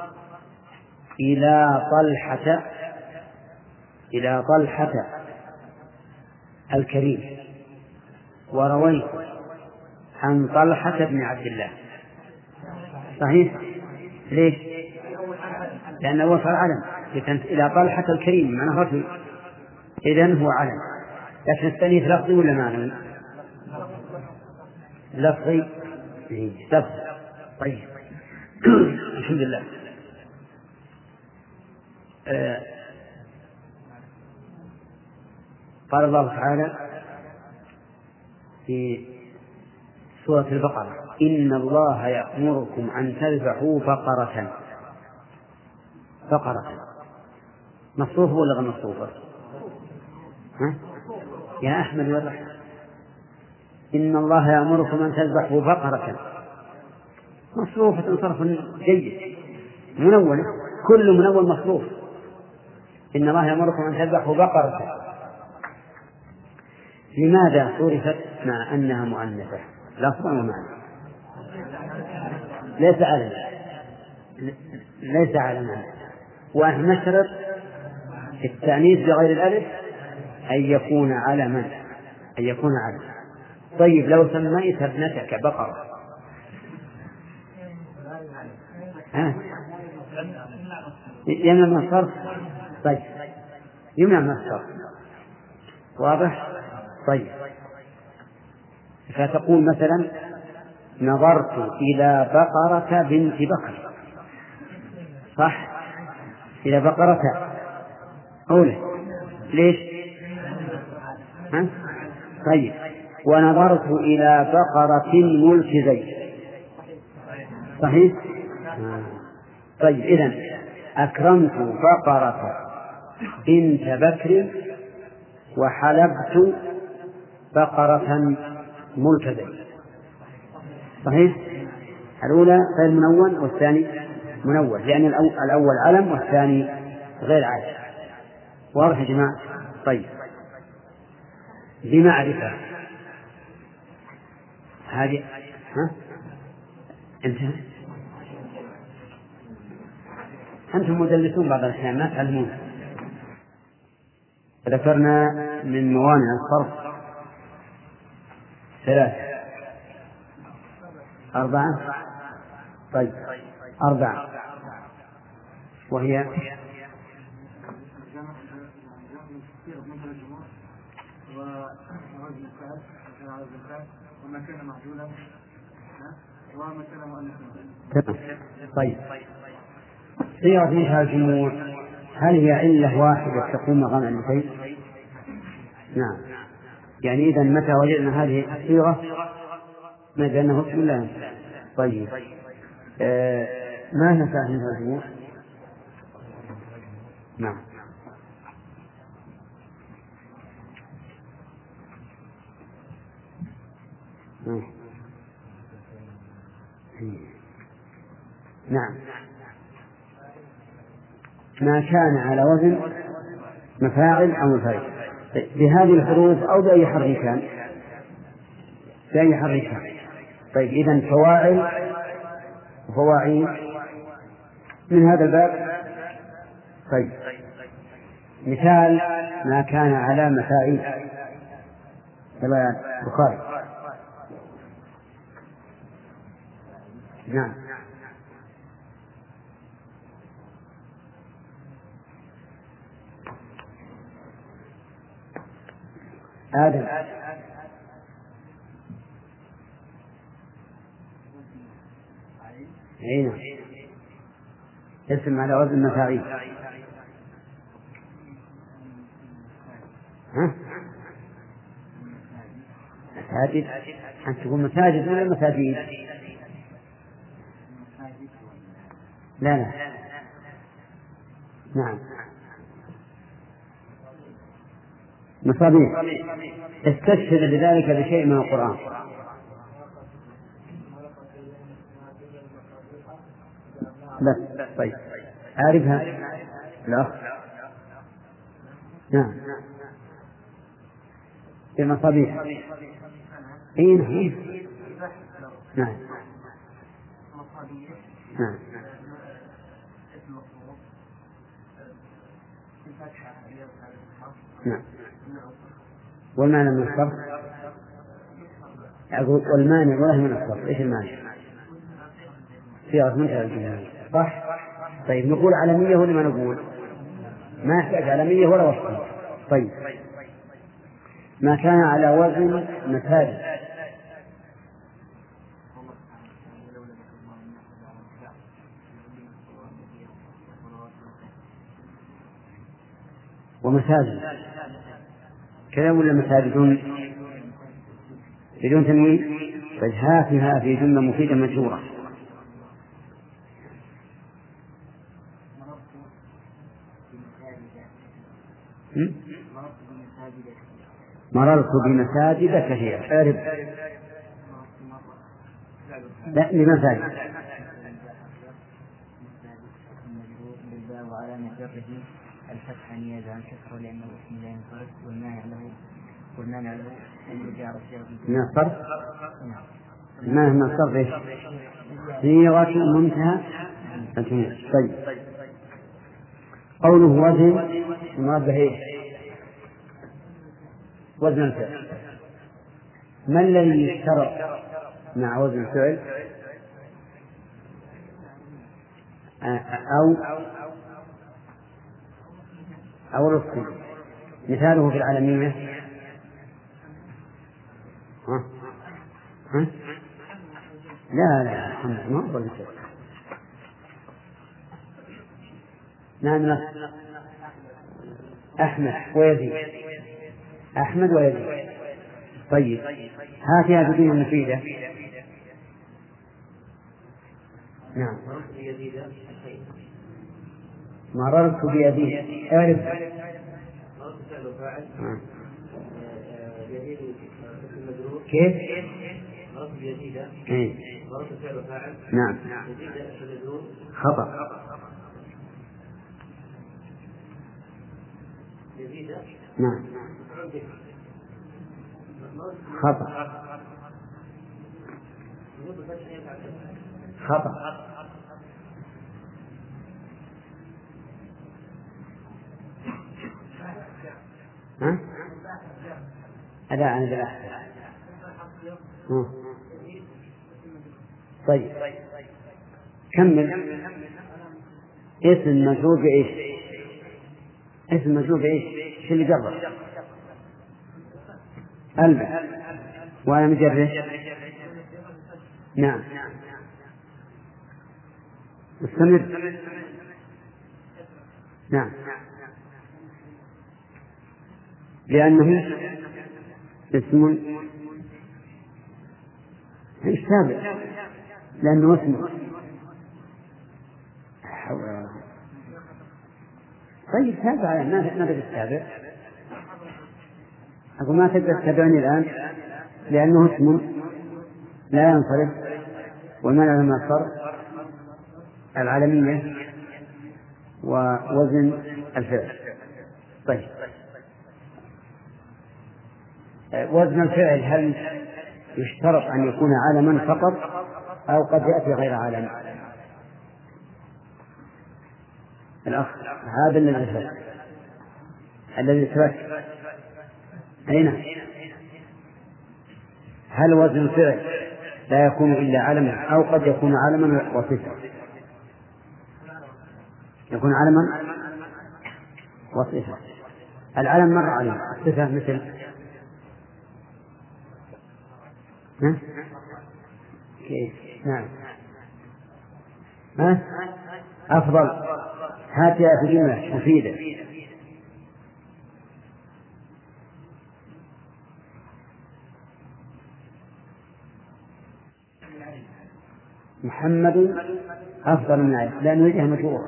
إلى طلحة إلى طلحة الكريم ورويت عن طلحة بن عبد الله صحيح؟ ليش؟ لأنه وصل علم إلى طلحة الكريم معنى رجل إذن هو علم. لكن التأنيث لفظي ولا معنوي؟ لفظي لفظي. طيب الحمد لله. آه قال الله تعالى في سورة البقرة إن الله يأمركم أن تذبحوا بقرة. بقرة مصروف ولا غير مصروفة؟ ها؟ يا أحمد والله إن الله يأمركم أن تذبحوا بقرة مصروفة صرف جيد منونة كل منون مصروف. إن الله يأمركم أن تذبحوا بقرة. لماذا صرفت مع أنها مؤنثة لفظا ومعنى؟ ليس على ليس على معنى. ونحن نشترط التأنيث بغير الألف أن يكون علما أن يكون علما. طيب لو سميت ابنتك بقرة ها يمنع من الصرف؟ طيب يمنع من الصرف واضح؟ طيب فتقول مثلا نظرت إلى بقرة بنت بكر صح؟ إلى بقرة أولى ليش؟ ها؟ طيب ونظرت إلى بقرة ملك زيد صحيح؟ طيب إذن أكرمت بقرة بنت بكر وحلبت بقرة ملك زيد صحيح؟ الأولى غير منون والثاني منون لأن الأول علم والثاني غير علم. واضح يا جماعة؟ طيب بمعرفة هذه ها أنت أنتم مدلسون بعض الأحيان ما تعلمون. ذكرنا من موانع الصرف ثلاثة أربعة. طيب أربعة وهي وما كان معجولا وما كان مؤنثا. طيب صيغة منتهى الجموع هل هي علة واحدة تقوم مقام علتين؟ نعم. يعني إذا متى وجدنا هذه الصيغة نجد أنه اسم الله. طيب آه ما نفع منتهى الجموع؟ نعم. نعم ما كان على وزن مفاعل أو مفاعل بهذه الحروف أو بأي حرف كان بأي حرف كان. طيب إذن فواعل وفواعيل من هذا الباب. طيب مثال ما كان على مفاعيل كما البخاري. نعم آدم عينا اسم على وزن مفاعيل. ها مساجد أن تكون مساجد ولا مساجد؟ لا لا نعم مصابيح. استشهد بذلك بشيء من القرآن. بس طيب أعرفها لا نعم المصابيح. إيه نعم نعم نعم والمعنى من الصرف. أقول والمانع ولا من الصرف. إيش المانع؟ صيغة منتهى الجموع صح. طيب نقول علمية ولا ما نقول؟ ما يحتاج علمية ولا وصف. طيب ما كان على وزن مساجد ومساجد كلام ولا مساجد بدون تنوين؟ فجهاتها في جملة مفيدة مشهورة. مررت بمساجد كثيرة. أعرف لا لمساجد الفتح نيابة عن كسر لأنه اسم لا ينصرف والمانع له والمانع له أن يجعل الصيغة من الصرف. ما من الصرف إيش؟ صيغة منتهى الجموع. طيب قوله وزن المراد به إيش؟ وزن الفعل. ما الذي يشترط مع وزن الفعل؟ أو أو الاسم. مثاله في العالمية ها؟ ها؟ لا لا محمد ما هو بالشيء. نعم أحمد ويزيد أحمد ويزيد. طيب هاتها بدون مفيدة. نعم مررت بيزيد. أعرف كيف؟ نعم خطأ. نعم خطأ خطأ. ها؟ لا أنا بالأحسن. طيب كمل. اسم مجرور بإيش؟ اسم مجرور بإيش؟ شو اللي جرب؟ ألبس. وعلى مجره نعم استمر نعم لأنه اسم السابع لأنه اسم. طيب تابع ما تقدر تتابع أقول ما تقدر تتابعني الآن لأنه اسم لا ينصرف والمنع من الصرف العالمية ووزن الفعل. طيب وزن الفعل هل يشترط أن يكون عالما فقط أو قد يأتي غير عالم؟ الأخ هذا الذي الذي ثبت أين هل وزن الفعل لا يكون إلا علما أو قد يكون علما وصفة؟ يكون علما وصفة. العلم مر علم الصفة مثل ها؟ كيف؟ نعم ها؟ أفضل هاتي أفضل مفيدة. محمد أفضل من عائشة لا نريدها مجروحة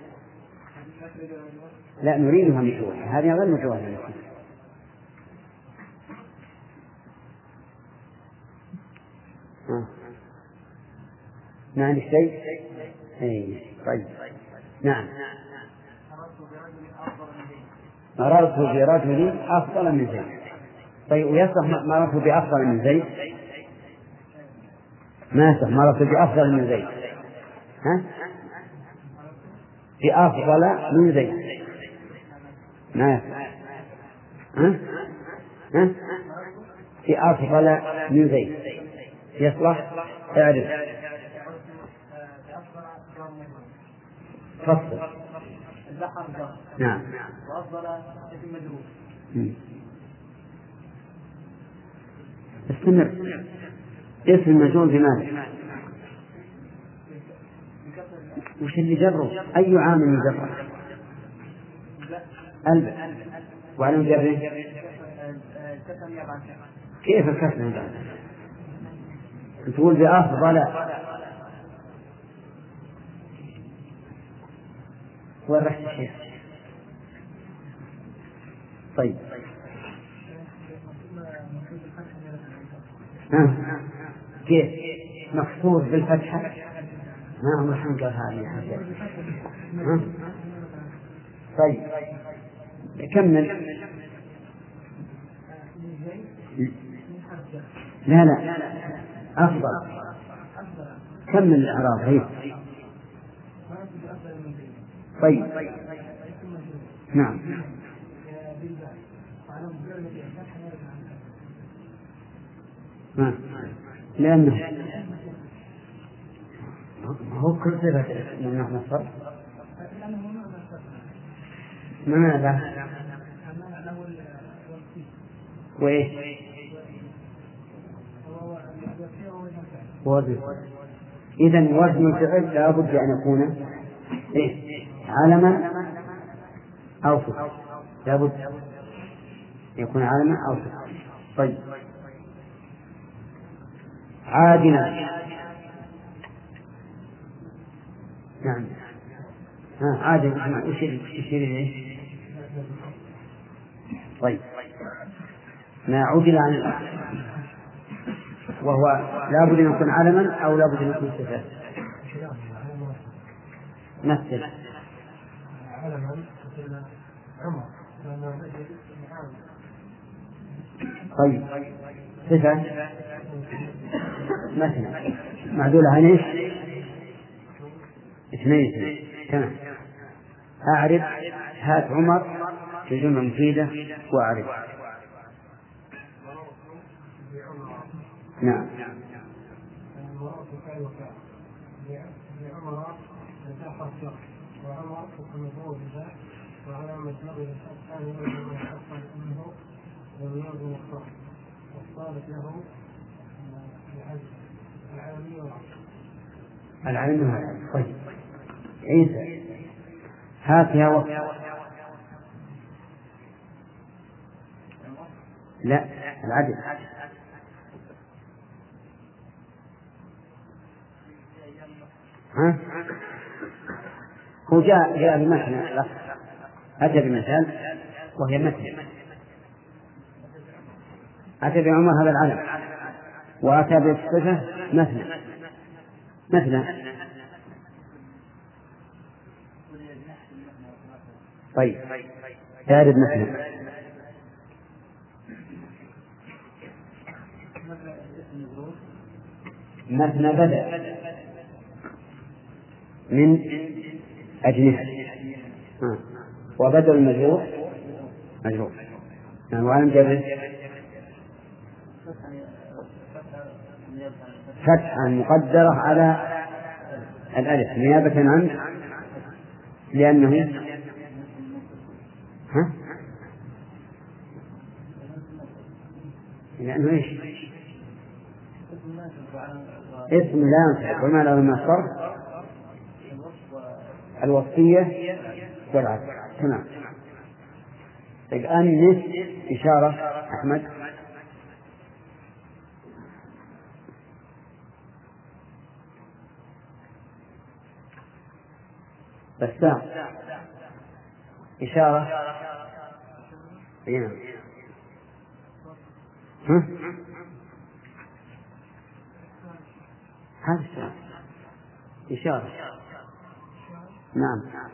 لا نريدها مجروحة هذه غير مجروحة. ما عندك شيء؟ أي طيب نعم مررت برجل أفضل من زيد. طيب ويصح مررت بأفضل من زيد؟ ما يصح مررت بأفضل من زيد ها؟ بأفضل من زيد ما يصح ها؟ ها؟ بأفضل من زيد يصلح اعرف فصل نعم وأفضل اسم مجرور. استمر اسم المجرور بماذا؟ وش اللي جره؟ أي عامل جره؟ ألف وعلى مجره كيف الكسر؟ تقول بأفضل وين رحت الشيخ؟ طيب ها كيف مكسور بالفتحة؟ ما هو الحين قال هذه ها؟ طيب كمل. لا لا أفضل كمل الإعراب هي. طيب نعم ما لأنه هو كل صفة من نحن الصرف ماذا وإيش وزن. إذن وزن الفعل لا بد أن يكون إيه؟ علما أو صفة لا بد يكون علما أو صفة. طيب عادنا نعم ها عادنا يشير يشير إليه. طيب ما عدل عن الأصل وهو لا بد أن يكون علما أو لا بد أن يكون صفة. مثل طيب صفة مثلا معدول عن ايش؟ اثنين اثنين تمام. أعرف هات عمر في جملة مفيدة وأعرف نعم العلم والعلم. طيب عيسى هاتها وقت. لا العدل. ها هو جاء جاء بمثل أتى بمثال وهي مثل، أتى بعمر هذا العلم وأتى بالصفة مثل مثل. طيب تارد مثل مثل بدأ من أجنحة وبدل المجروح مجروح وعلم جره فتحة مقدرة على الألف نيابة عنه لأنه ها؟ لأنه إيش؟ اسم لا ينصرف وما له من الصرف الوصية والعدل. تمام. الآن نس إشارة أحمد. بسام إشارة. هنا ها هذا إشارة. نعم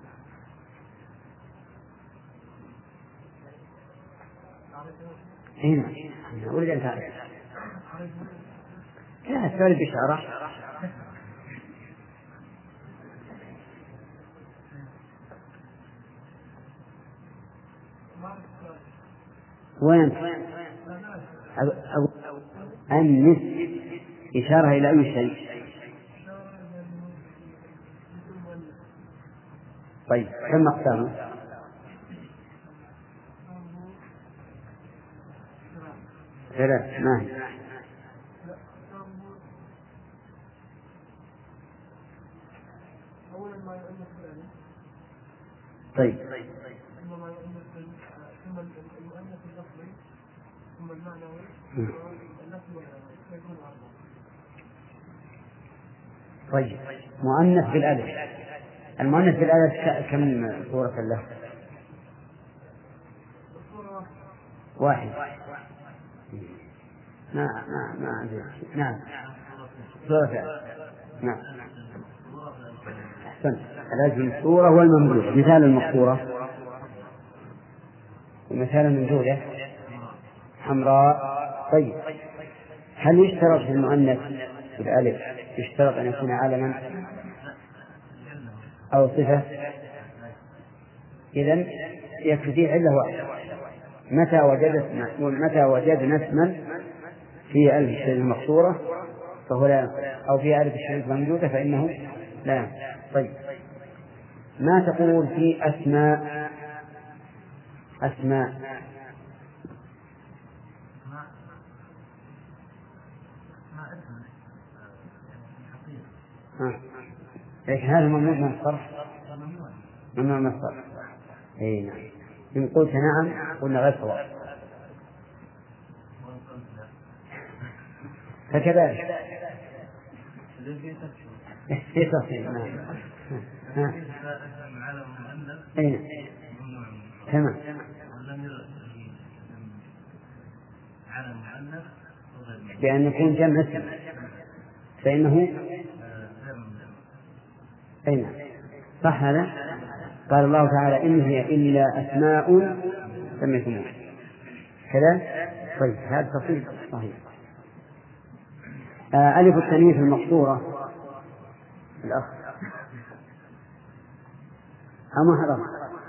هنا ولد أن تعرف لا سؤال بإشارة. وين أو أو النس إشارة إلى أي شيء. طيب كم أقسامه؟ ثلاث. ما هي؟ طيب طيب مؤنث بالألف. المؤنث بالألف كم صورة له؟ واحد. ما ما ما نعم صورة. نعم أحسن. لازم الصورة والممدودة. مثال المقصورة ومثال الممدودة حمراء. طيب هل يشترط في المؤنث بالألف يشترط أن يكون علما أو صفة؟ إذن يكفي علة واحدة. متى وجدت متى وجدنا اسما في ألف الشيء المقصورة فهو لا، أو في ألف الشيء الممدودة فإنه لا. طيب ما تقول في أسماء أسماء لكن هذا ممنوع من الصرف. ممنوع من الصرف. اي نعم. إن قلت نعم قلنا غير صواب. فكذلك في تصحيح. نعم. اي تمام. بأن يكون جمع اسم فإنه أين صح هذا؟ قال الله تعالى إن هي إلا أسماء سميتموها كذا. طيب هذا تصحيح صحيح. آه ألف التانيث المقصورة الأخ أما حرام.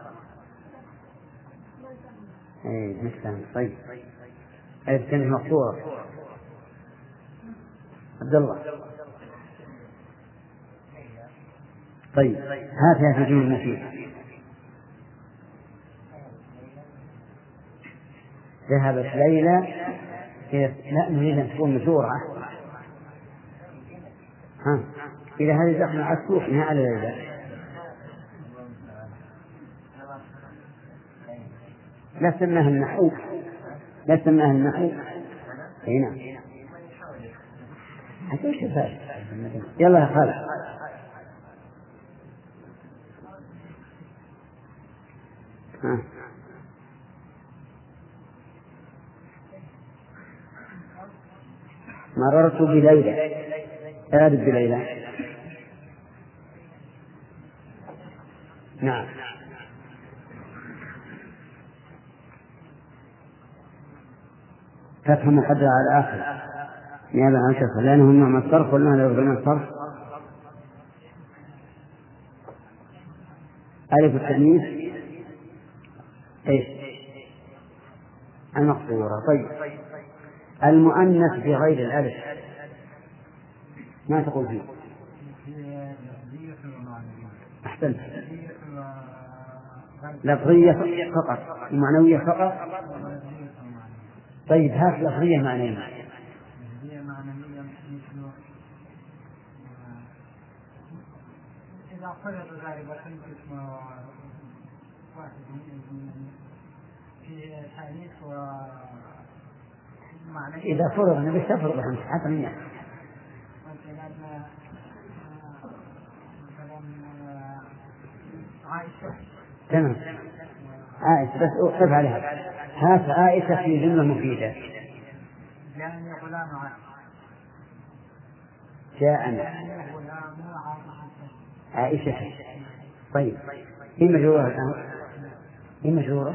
أي مثلا. طيب ألف التانيث المقصورة عبد الله. طيب هاتها في جمل مفيدة. ذهبت ليلى لا نريد أن تكون مجرورة. ها إذا هذه دخل على السوق ما على ذلك. لا سماه النحو، لا سماه النحو. هنا حتى شفاف. يلا يا خالد. ها مررت بليلى. أعرف بليلى. نعم. فتح مقدر على الآخر نيابة عن كسر لأنه نوع من الصرف ولا لا يرضى من الصرف. ألف التأنيث إيش المقصورة. طيب المؤنث بغير الألف ما تقول فيه؟ أحسنت. لفظية فقط ومعنوية فقط. طيب هات لفظية معنوية. إذا فرض ذلك اسم واحد في حديث ومعنى إذا فرض أنا بستفرض بحمس حتى من يعني عائشة. تمام عائشة بس أقف عليها. هات عائشة في جملة مفيدة. جاءني غلام جاءنا عائشة. طيب هي مجرورة الآن؟ هي مجرورة؟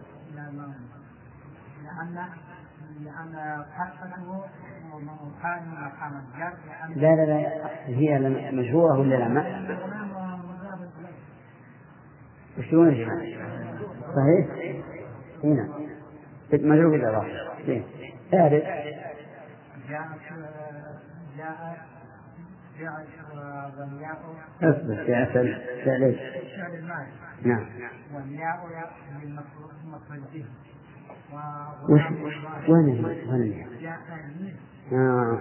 لأن لأن فتحته كان مقام الجر. لا لا لا هي مجرورة ولا لا؟ ما وشلون يا جماعة؟ صحيح؟ هنا مجرور بالإضافة. ثالث جاءت جاءت جاءت والياء. أثبت يا أسل ثالث. نعم. والياء للمفرد به. وش وين وين آه.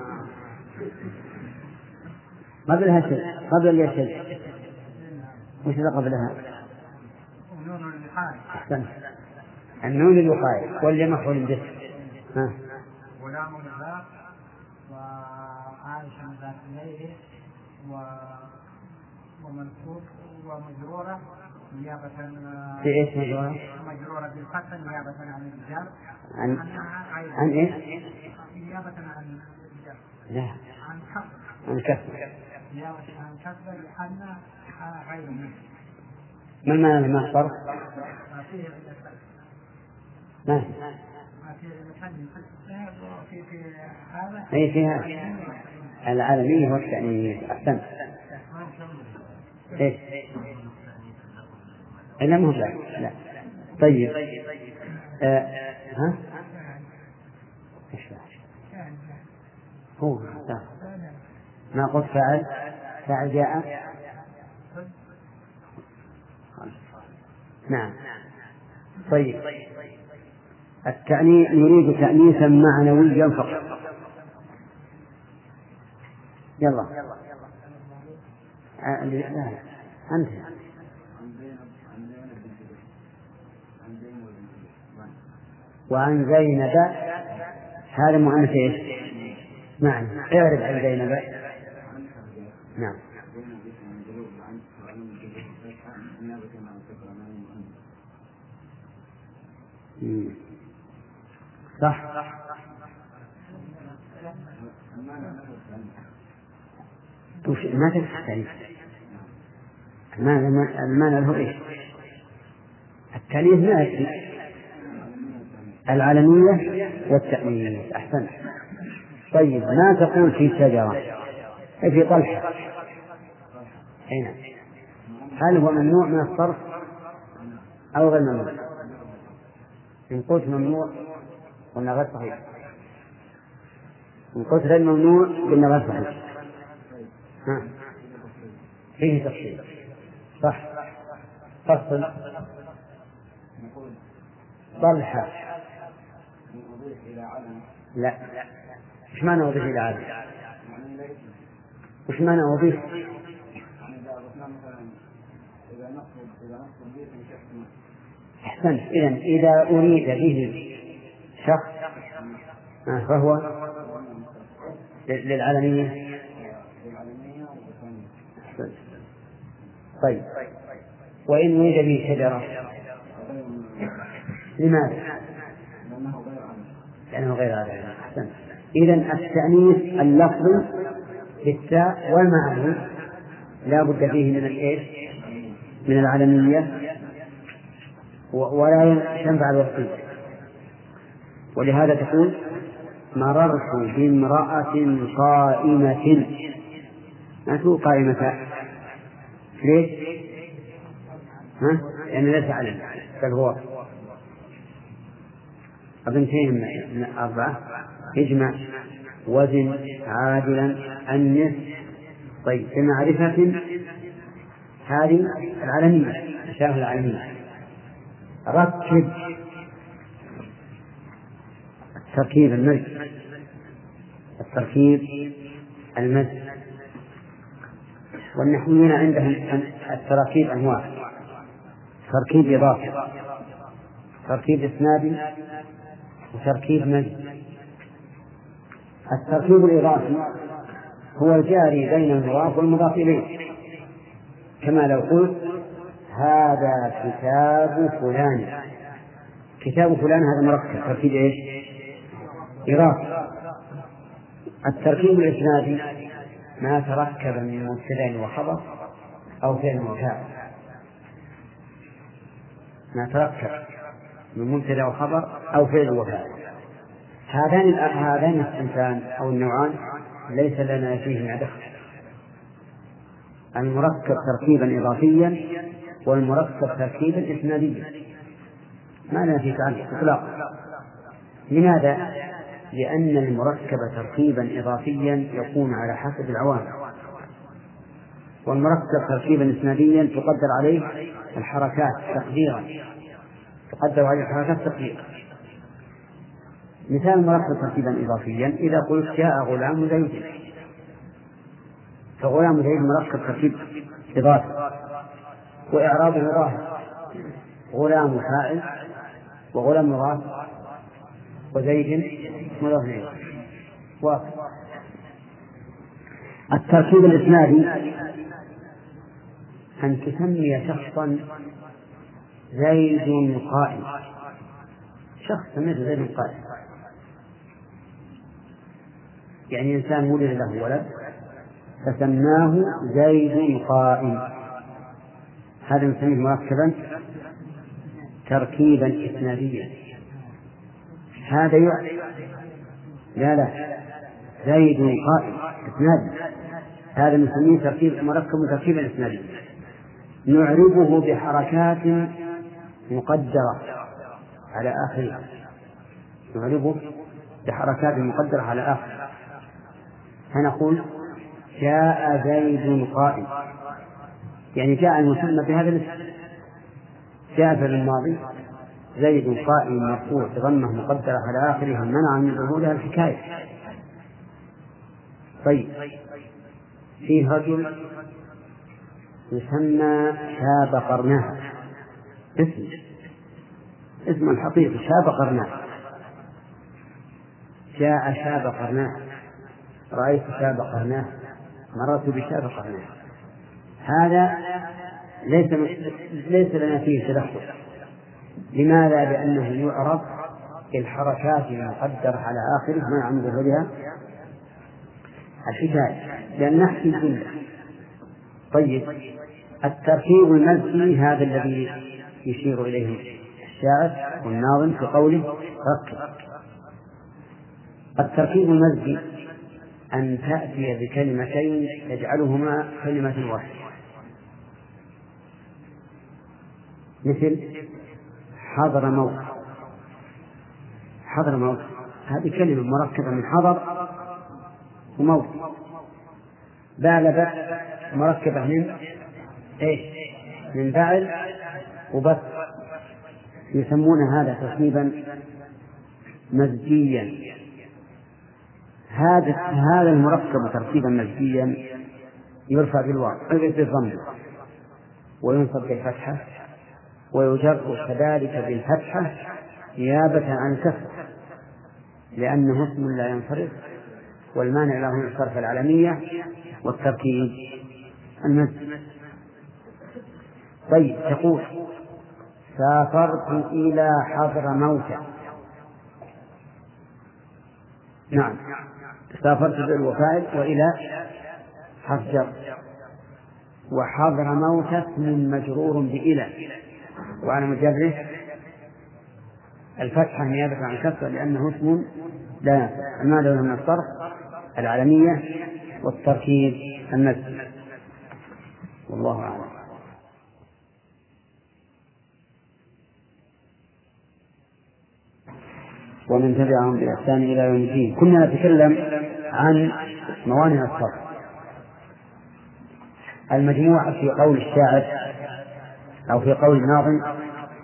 قبلها شيء قبل يا شيء وش اللي قبلها؟ نون الوقاية. أحسنت. النون الوقاية واللي مفعول به. ها غلام العراق وعائشة ذات الليل ومنصوب ومجرورة نيابة في إيش مجرورة؟ مجرورة بالفتح نيابة عن الرجال. عن عن إيش؟ نيابة عن الرجال. لا عن كسر. عن كسر. نيابة عن كسر لأن غير منه. ما المعنى ما الصرف؟ ما فيه ما ما فيه في في هذا. أي فيها العالمية والتأنيث. أحسنت. إيش؟ لا مو لا لا. طيب آه. ها إيش هو ما قلت فاعل فاعل جاء. نعم. طيب التأنيث نريد تأنيثا معنويا فقط. يلا أنت وعن زينب هذا مؤنث ايش؟ نعم اعرف عن زينب. نعم صح. ما تفتح تعريف المعنى هو ايش؟ التأنيث ما يكفي. العالمية والتأنيث. أحسنت. طيب ما تقول في شجرة في طلحة هنا هل هو ممنوع من الصرف أو غير ممنوع؟ إن قلت ممنوع قلنا غير صحيح، إن قلت غير ممنوع قلنا غير صحيح. ها فيه تفصيل صح. فصل طلحة لا، وش معنى وضيف العالم؟ وش معنى وضيف؟ أحسنت. إذن إذا أريد به شخص فهو للعلمية. طيب، وإن أريد به شجرة لماذا؟ لأنه غير عالمي. أحسنت. إذن التأنيث اللفظي بالتاء والمعنى لا بد فيه من الإيش؟ من العلمية، ولا تنفع الوصية. ولهذا تقول مررت بامرأة قائمة، ما تقول قائمة. ليش؟ ها؟ لأن ليس علم بل هو أبنتين من أربعة. اجمع وزن عادلا أنس. طيب، بمعرفة هذه العلمية، شبه العلمية. ركب التركيب المزج، التركيب المزج. والنحويين عندهم التراكيب أنواع: تركيب إضافي، تركيب إسنادي، وتركيب مزج. التركيب الإضافي هو الجاري بين المضاف والمضاف إليه، كما لو قلت هذا كتاب فلان. كتاب فلان هذا مركب، تركيب إيش؟ إضافي. التركيب الإسنادي ما تركب من مبتدأ وخبر أو فعل وفاعل، ما تركب من مبتدأ وخبر أو فعل وفاعل. هذان هذان الصنفان أو النوعان ليس لنا فيه دخل. المركب تركيبا إضافيا والمركب تركيبا إسناديا ما لنا فيه تعلق إطلاقا. لماذا؟ لأن المركب تركيبا إضافيا يكون على حسب العوامل، والمركب تركيبا إسناديا تقدر عليه الحركات تقديرا، تقدر عليه الحركات تقديرا. مثال المركب تركيبا إضافيا: إذا قلت جاء غلام زيد، فغلام زيد مركب تركيب إضافي وإعرابه ظاهر، غلام فاعل وغلام مضاف وزيد مضاف إليه. واضح. التركيب الإسنادي أن تسمي شخصا زيد قائم، شخص سميته زيد قائم، يعني إنسان ولد له ولد فسماه زيد قائم، هذا نسميه مركبا تركيبا إسناديا. هذا يعني لا لا زيد قائم إسنادي، هذا نسميه تركيب مركب تركيبا إسناديا، نعربه بحركات مقدرة على آخرها، نعربه بحركات مقدرة على آخر. فنقول جاء زيد قائم، يعني جاء المسمى بهذا الاسم، جاء في الماضي زيد قائم مرفوع بضمة مقدرة على آخرها منع من ظهورها الحكاية. طيب، فيه رجل يسمى شاب قرناه، اسم اسم الحقيقي شاب قرناه، جاء شاب قرناه، رأيت شاب قرناه، مررت بشاب قرناه. هذا ليس ليس لنا فيه تدخل. لماذا؟ لأنه يعرف الحركات المقدرة على آخره منع من ظهورها الحكاية، لأن نحكي الجملة. طيب، التركيب المزجي هذا الذي يشير إليه الشاعر والناظم في قوله ركب. التركيب المزجي أن تأتي بكلمتين تجعلهما كلمة واحدة، مثل حضر موت. حضر موت هذه كلمة مركبة من حضر وموت. بالبت مركبة من إيش؟ من فاعل وبث. يسمون هذا تركيبا مزجيا هذا هذا المركب تركيبا مزجيا يرفع بالواو بالضم وينصب بالفتحة ويجر كذلك بالفتحة نيابة عن الكسر لأنه اسم لا ينصرف والمانع له من الصرف العلمية والتركيب المزج. طيب تقول سافرت إلى حضرموت. نعم سافرت بالوفاء وإلى حرف جر وحضرموت اسم مجرور بإلى وعلى مجره الفتحة نيابة عن الكسر لأنه اسم لا ينصرف المانع له من الصرف العلمية والتركيب المزج. والله أعلم. ومن تبعهم بإحسان إلى يوم الدين. كنا نتكلم عن موانع الصرف. المجموعة في قول الشاعر أو في قول الناظم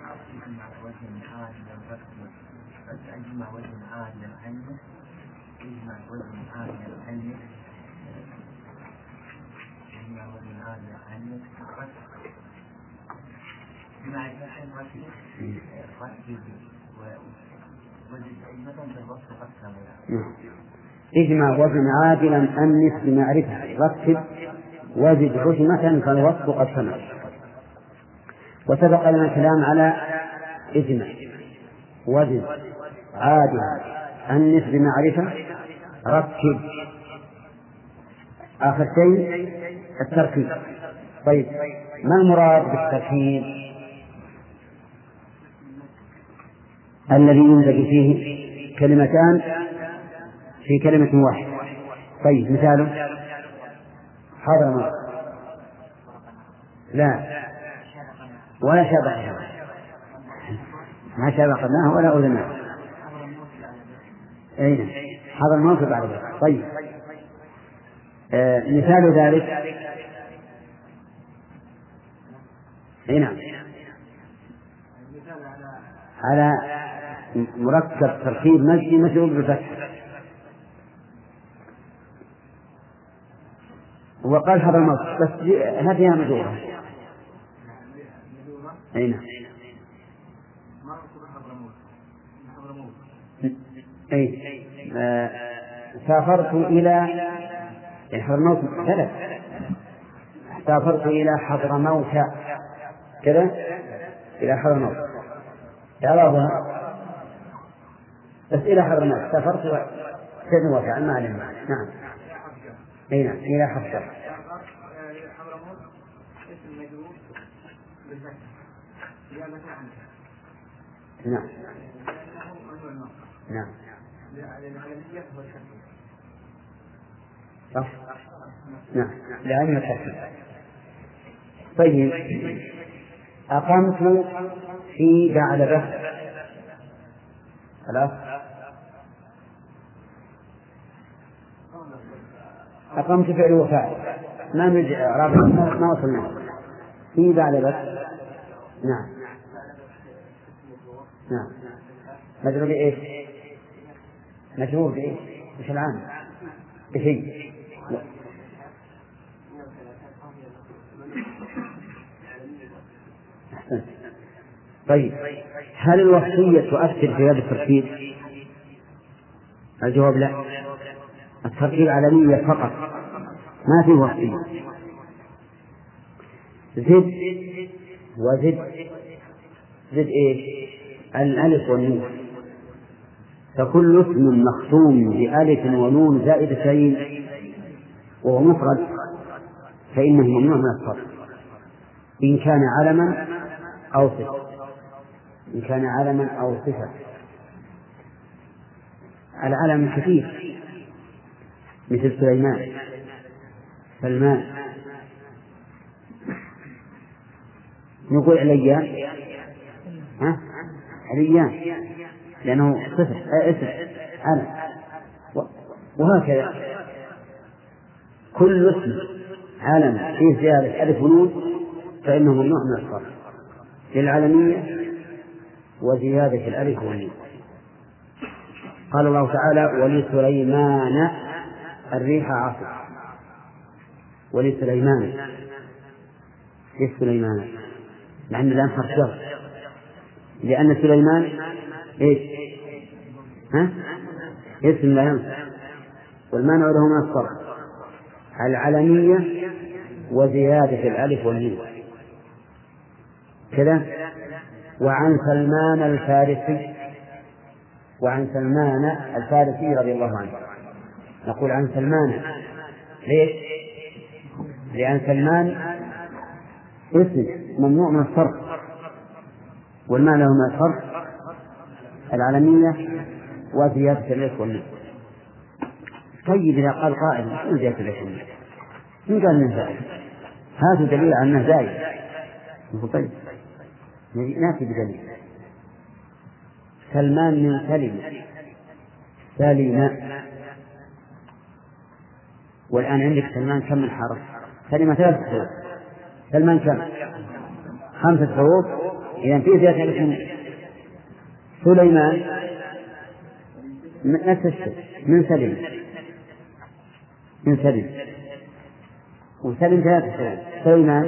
اجمع وزن عادلا أنس بمعرفة رتب وزد عجمة فالوصف قد سمع. وسبق لنا الكلام على اجمع وزد عادلا أنس بمعرفة رتب آخر شيء التركيب. طيب ما المراد بالتركيب؟ الذي ينزج فيه كلمتان في كلمة واحدة. طيب مثاله حضرموت لا ولا شابه ما شابهناه ولا أذناه. أين حضرموت بعد ذلك. طيب آه مثال ذلك هنا على مركب تركيب مزجي مجرور بالفتح. وقال حضرموت بس هذه مجرورة. أين أي آه سافرت إلى حضرموت ثلاث سافرت إلى حضرموت كذا إلى حضرموت إعرابها بس إلى حضرموت سافرت كذا وفعل ما علم. نعم أي نعم إلى حضرموت حضرموت اسم مجرور بالفتح نيابة عنه. نعم نعم للعلمية والتركيب. صح نعم لعلم التركيب. طيب أقمت في بعلبة خلاص أقمت فعل وفاعل ما نجي رابع ما وصلنا في بعلبة. نعم نعم مجرور بإيش؟ مجرور بإيش؟ مش العام بشيء. أحسنت. طيب هل الوصية تؤثر في هذا التركيب؟ الجواب لا. التركيب علمية فقط ما في وصية. زد وزد زد إيش؟ الألف والنون. فكل اسم مختوم بألف ونون زائدتين وهو مفرد فإنه ممنوع من الصرف إن كان علما أو صفة. إن كان علما أو صفة. العلم كثير مثل سليمان سلمان. نقول عليان ها عليان لأنه صفة اسم علم. وهكذا كل اسم علم فيه زيادة ألف ونون فإنه ممنوع من الصرف للعلمية وزيادة الألف والنون. قال الله تعالى ولسليمان الريح عاصف، ولسليمان لسليمان لأن الآن حرف جر، لأن سليمان إيش؟ ها؟ اسم لا ينصب، والمانع له من الصرف العلمية وزيادة الألف والنون كذا. وعن سلمان الفارسي، وعن سلمان الفارسي رضي الله عنه، نقول عن سلمان ليش؟ لأن سلمان اسم ممنوع من الصرف، والمعنى له من الصرف العالمية وزيادة الألف والنون. طيب إذا قال قائل من زيادة الألف والنون؟ من قال من زائد؟ هذا دليل على أنه زائد. طيب نأتي بدليل. سلمان من سلم، سلم، والآن عندك سلمان كم من حرف؟ سلم ثلاث حروف، سلمان كم؟ خمسة حروف، إذا في زيادة الألف. سليمان نفس الشيء، من سلم، من سلم، وسلم ثلاث حروف، سليمان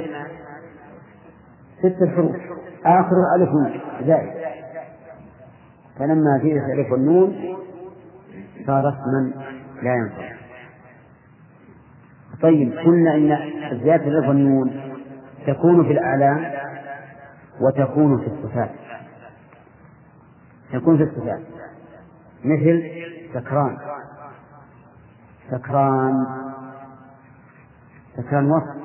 ست حروف، آخر ألف زائد، فلما زيدت الألف والنون صار اسما لا ينفع. طيب قلنا إن زيادة الألف والنون تكون في الأعلام وتكون في الصفات، تكون في الصفات مثل سكران، سكران سكران وصف،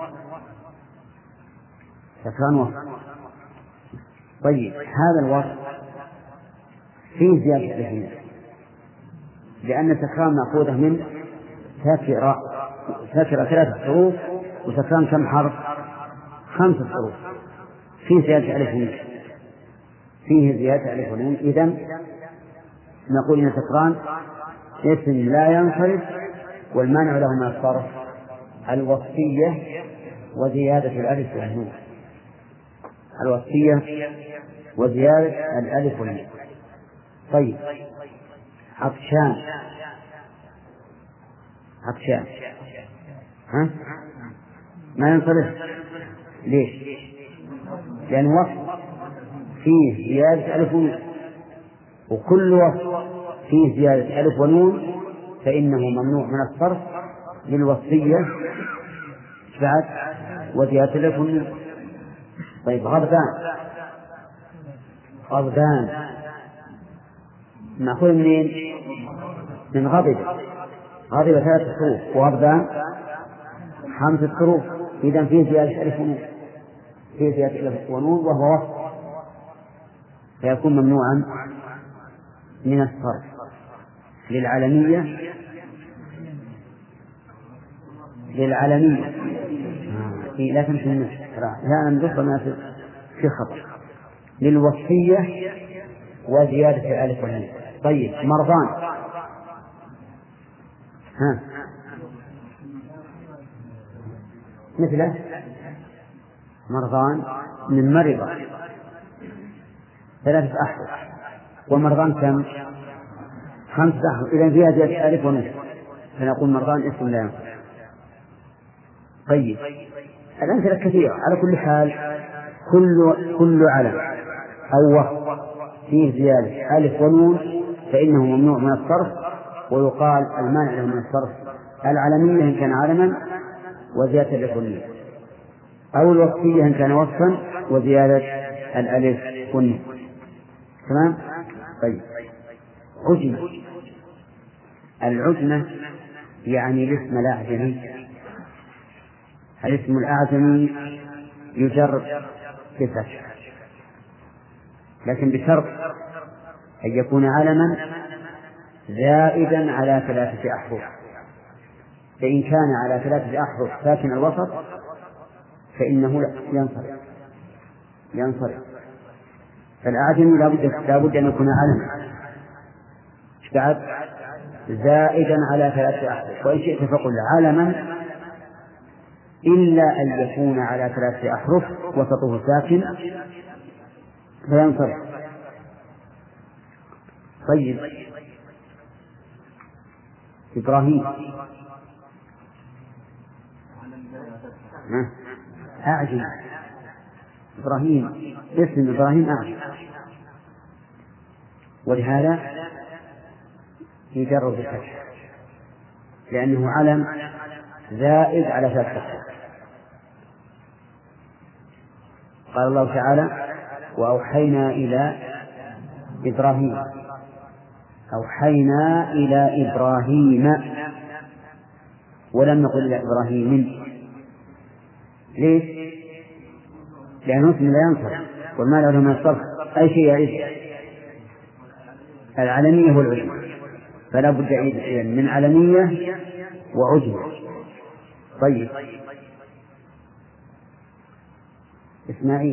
سكران وصف. طيب هذا الوصف فيه زيادة الألف، لأن سكران مأخوذة من ساكرة، ساكرة ثلاثة حروف، وسكران كم حرف؟ خمسة حروف، فيه زيادة ألف، فيه زيادة ألف ونون. إذن نقول إن سكران اسم لا ينصرف، والمانع له من الصرف الوصفية وزيادة الألف والنون، الوصفية وزيادة الألف والنون. طيب عطشان، عطشان ها؟ ما ينصرف ليش؟ لأن وصف فيه زيادة ألف ونون، وكل وصف فيه زيادة ألف ونون فإنه ممنوع من الصرف للوصفية بعد وزيادة الألف والنون. طيب غضبان، غضبان نأخذ منين؟ من غضب، غضب ثلاث حروف، وغضبان خمسة حروف، إذا فيه زيادة ألف ونون، فيه زيادة ألف ونون وهو وصف، فيكون ممنوعا من الصرف للعالمية، للعالمية آه. لا تمشي الناس لا ندخل الناس في خطر، للوصفية وزيادة الألف والنون. طيب مرضان، ها مثله مرضان من مرض ثلاثة أحرف، ومرضان كم؟ خمسة أحرف، إذا فيها زيادة ألف ونون فنقول مرضان اسم لا ينفع. طيب الأمثلة كثيرة، على كل حال كل كل علم أو وصف فيه زيادة ألف ونون فإنه ممنوع من الصرف، ويقال المانع له من الصرف العلمية إن كان علما وزيادة الألف والنون، أو الوصفية إن كان وصفا وزيادة الألف والنون. تمام؟ طيب عجمة، العجمة يعني الاسم الأعجمي، الاسم الأعجمي يجر بفتح، لكن بشرط أن يكون علما زائدا على ثلاثة أحرف، فإن كان على ثلاثة أحرف ساكن الوسط فإنه ينصرف ينصرف فالأعجمي لا بد أن يكون علما بعد زائدا على ثلاثة أحرف، وإن شئت فقل علما إلا أن يكون على ثلاثة أحرف وسطه ساكن فينصرف. طيب إبراهيم أعجم. إبراهيم اسم إبراهيم أعجم، ولهذا يجرب الفتح لأنه علم زائد على فتح. قال الله تعالى: وأوحينا إلى إبراهيم، أوحينا إلى إبراهيم، ولم نقل إلى إبراهيم. ليش؟ لأنه اسم لا ينصرف، والما له من الصرف أي شيء يعيد العلمية والعجمة، فلا بد من علمية وعجمة. طيب، إسماعيل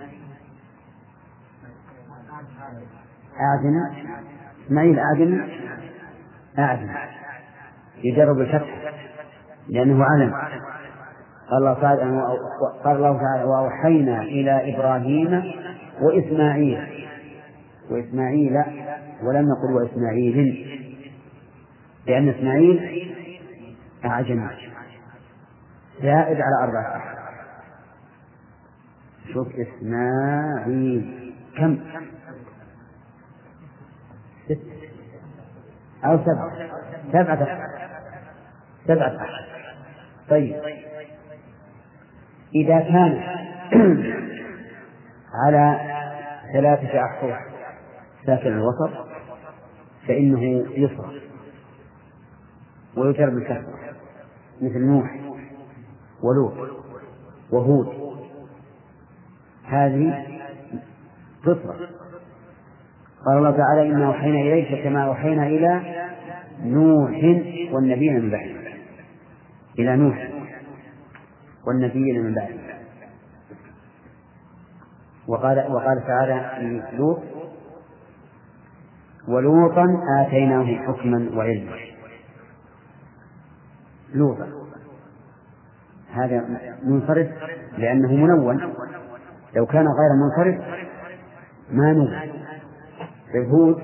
أعجم، إسماعيل أعجم أعجم يجرب الفتح لأنه علم. قال الله تعالى: قال الله تعالى: وأوحينا إلى إبراهيم وإسماعيل، وإسماعيل ولم نقل وإسماعيل، لأن إسماعيل أعجم زائد على أربعة أحد. شوف إسماعيل كم؟ ست أو سبعة سبعة سبعة أحد. طيب، إذا كان على ثلاثة أحرف ساكن الوسط فإنه يصرف ويجر بالكسر، مثل نوح ولوط وهود، هذه تصرف. قال الله تعالى: إنا أوحينا إليك كما أوحينا إلى نوح والنبيين من بعده، إلى نوح والنبيين من بعده. وقال, وقال تعالى في لوط: ولوطا آتيناه حكما وعلما. لوطا هذا منصرف لأنه منون، لو كان غير منصرف ما نون. هود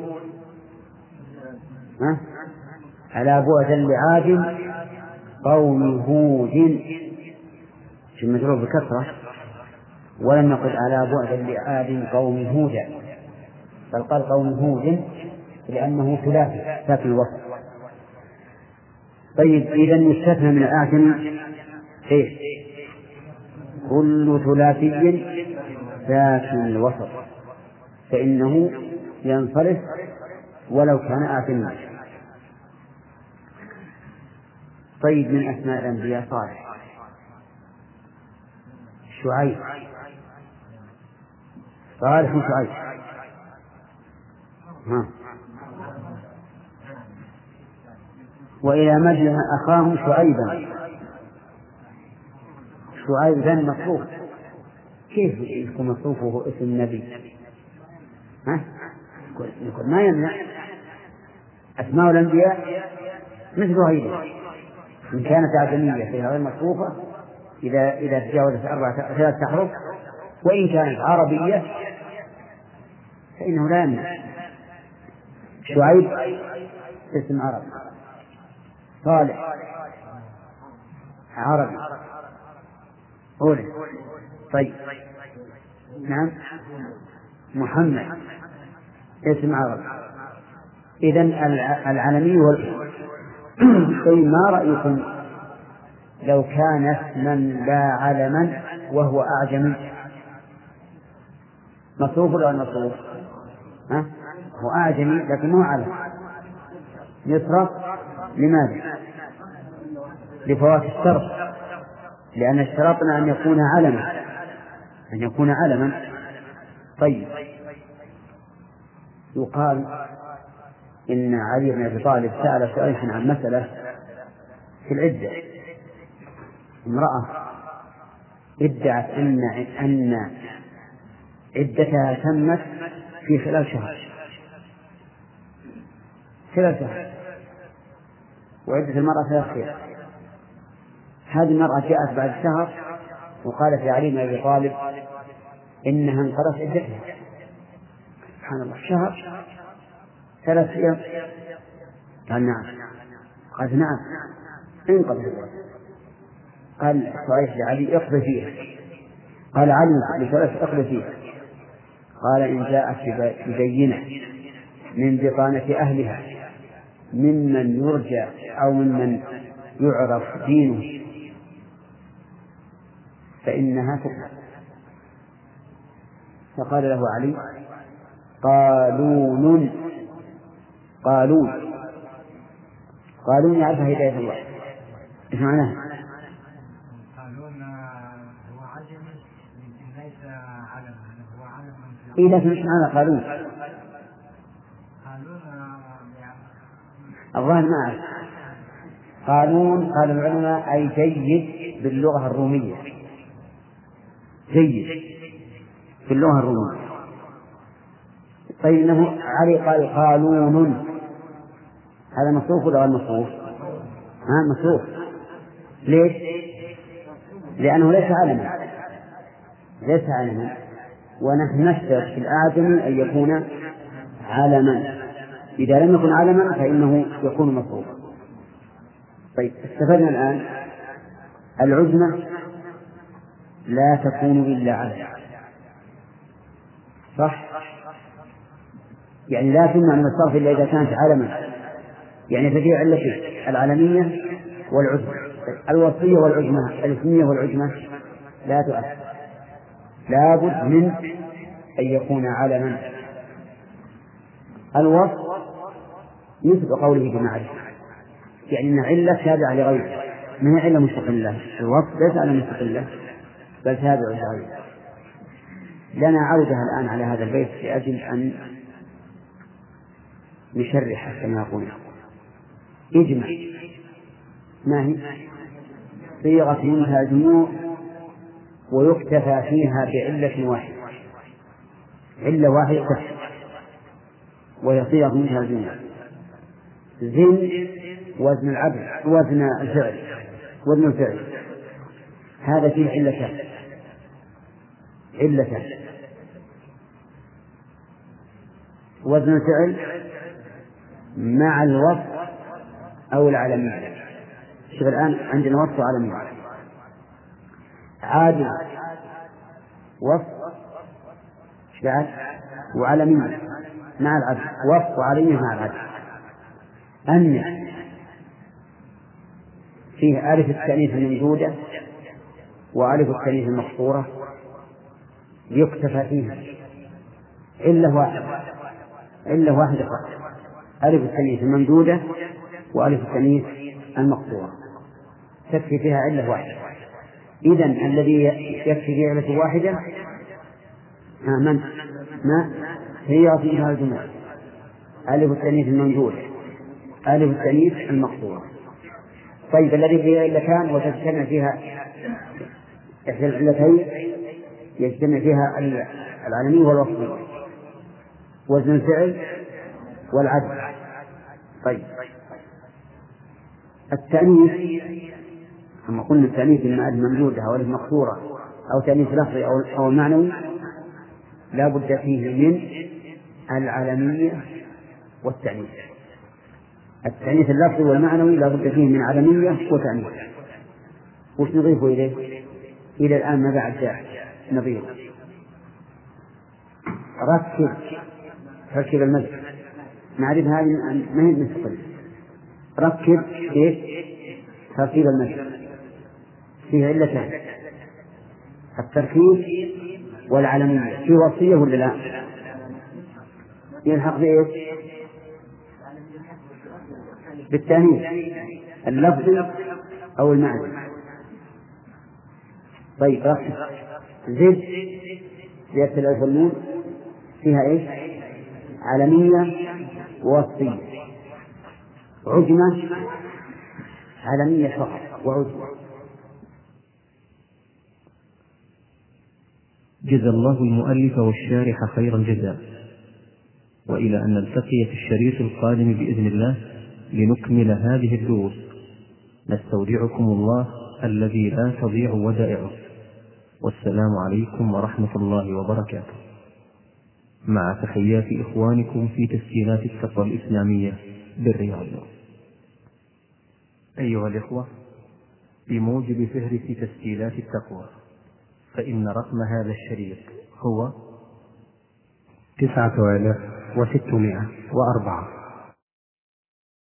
على بعد لعاد قوم هود، مجرور بكثرة، ولم نقل على بعد لعاد قوم هود، بل قال قوم هود لأنه ثلاثي ساكن الوسط. طيب، إذا يستثنى من الأعجم إيه؟ كل ثلاثي ساكن الوسط فإنه ينصرف ولو كان آثما. طيب، من أسماء الأنبياء صالح، شعيب، صالح وشعيب. ها. وإلى مدين أخاهم شعيبا، شعيب ذن مصروف، كيف يكون مصروف وهو اسم النبي؟ ها؟ يقول ما يمنع أسماء الأنبياء مثل هذه، إن كانت أعجمية فيها غير مصروفة إذا إذا تجاوزت أربعة ثلاثة أحرف، وإن كانت عربية فإنه لا يمنع. شعيب اسم عربي، صالح عربي أولى. طيب، نعم، محمد اسم عربي. إذن العلمي وال... طيب، ما رأيكم لو كان اسما لا علما وهو أعجمي؟ مصروف ولا مصروف؟ ها؟ هو أعجمي لكن مو علم، يصرف. لماذا؟ لفوات الشرط، لأن اشترطنا أن يكون علما، أن يكون علما. طيب، يقال إن علي بن أبي طالب سأل سؤالا عن مسألة في العدة. امرأة ادعت أن أن عدتها تمت في خلال شهر، خلال شهر، وعدة المرأة ثلاث خير. هذه المرأة جاءت بعد شهر وقالت لعلي بن أبي طالب إنها انقضت عدتها. سبحان الله، شهر ثلاث أيام. قال نعم. قال نعم انقض الوقت. قال شريح لعلي اقضي فيها. قال علي لشريح اقضي فيها. قال إن جاءت ببينة من بطانة أهلها ممن يرجى أو ممن يعرف دينه فإنها تقبل. فقال له علي قالون قالون قالون يعرفها هداية الله. إيش معناها؟ قالون هو عجمي ليس علم، هو علم. إيه لكن إيش معنى قالون؟ قالون الظاهر ما أعرف. قانون قال العلماء أي جيد باللغة الرومية، جيد باللغة الرومية. طيب إنه علي قال قانون، هذا مصروف ولا غير مصروف؟ ها مصروف. ليش؟ لأنه ليس علما، ليس علما، ونحن نشترط في الآدم أن يكون علما. إذا لم يكن علما فإنه يكون مصروفا. طيب استفدنا الآن العزمة لا تكون إلا علما، صح؟ يعني لا تمنع من الصرف إلا إذا كانت علما، يعني ففي علتين العلمية والعزمة. الوصية والعزمة، الاسمية والعزمة لا تؤثر، لابد من أن يكون علما. الوصف مثل قوله بمعرفة، يعني أن علة تابعة لغيره، ما هي علة مستقلة. الوصف ليس على مستقلة بل تابع لغيره. لنا عودة الآن على هذا البيت لأجل أن نشرح كما يقول. اجمع ما هي؟ صيغة منها جموع ويكتفى فيها بعلة واحدة، علة واحدة تكفي، وهي صيغة منها جموع. زن وزن العبد، وزن الفعل، وزن الفعل هذا فيه علتان، علتان. وزن الفعل مع الوصف أو العلمية. شوف الآن عندنا وصف وعلمية. عادل وصف بعد وعلمية مع العدل، وصف وعلمية مع العدل. أن فيه ألف التأنيث الممدودة وألف التأنيث المقصورة يكتفى فيها علة واحدة، علة واحدة فقط، ألف التأنيث الممدودة وألف التأنيث المقصورة تكفي فيها علة واحدة. إذن الذي يكفي فيها علة واحدة من ما هي فيها الجمع، ألف التأنيث الممدودة ألف التأنيث المقصورة. طيب الذي فيها علتان وتجتمع فيها إحدى العلتين يجتمع فيها العلمي والوصفي، وزن الفعل والعدل. طيب التأنيث كما قلنا التأنيث إما الممدودة أو المقصورة أو تأنيث لفظي أو أو معنوي لا بد فيه من العلمية والتأنيث. التأنيث اللفظي والمعنوي لا بد فيه من علمية وتأنيث. وش نضيف إليه؟ إلى الآن ما بعد جاء نضيف ركب ركب المسجد، نعرف هذه ما هي مستقلة. ركب إيش؟ تركيب المسجد فيه علتان، التركيب والعلمية. في وصية ولا لا؟ يلحق بإيش؟ بالتأنيث اللفظي أو المعنى. طيب ركب زد زيادة الألف والنون فيها إيش؟ علمية ووصية. عجمة علمية فقط وعجمة. جزا الله المؤلف والشارح خير الجزاء، وإلى أن نلتقي في الشريط القادم بإذن الله لنكمل هذه الدروس، نستودعكم الله الذي لا تضيع ودائعه، والسلام عليكم ورحمة الله وبركاته، مع تحيات إخوانكم في تسجيلات التقوى الإسلامية بالرياض. أيها الإخوة، بموجب فهرس تسجيلات التقوى فإن رقم هذا الشريط هو تسعة آلاف وستمائة وأربعة.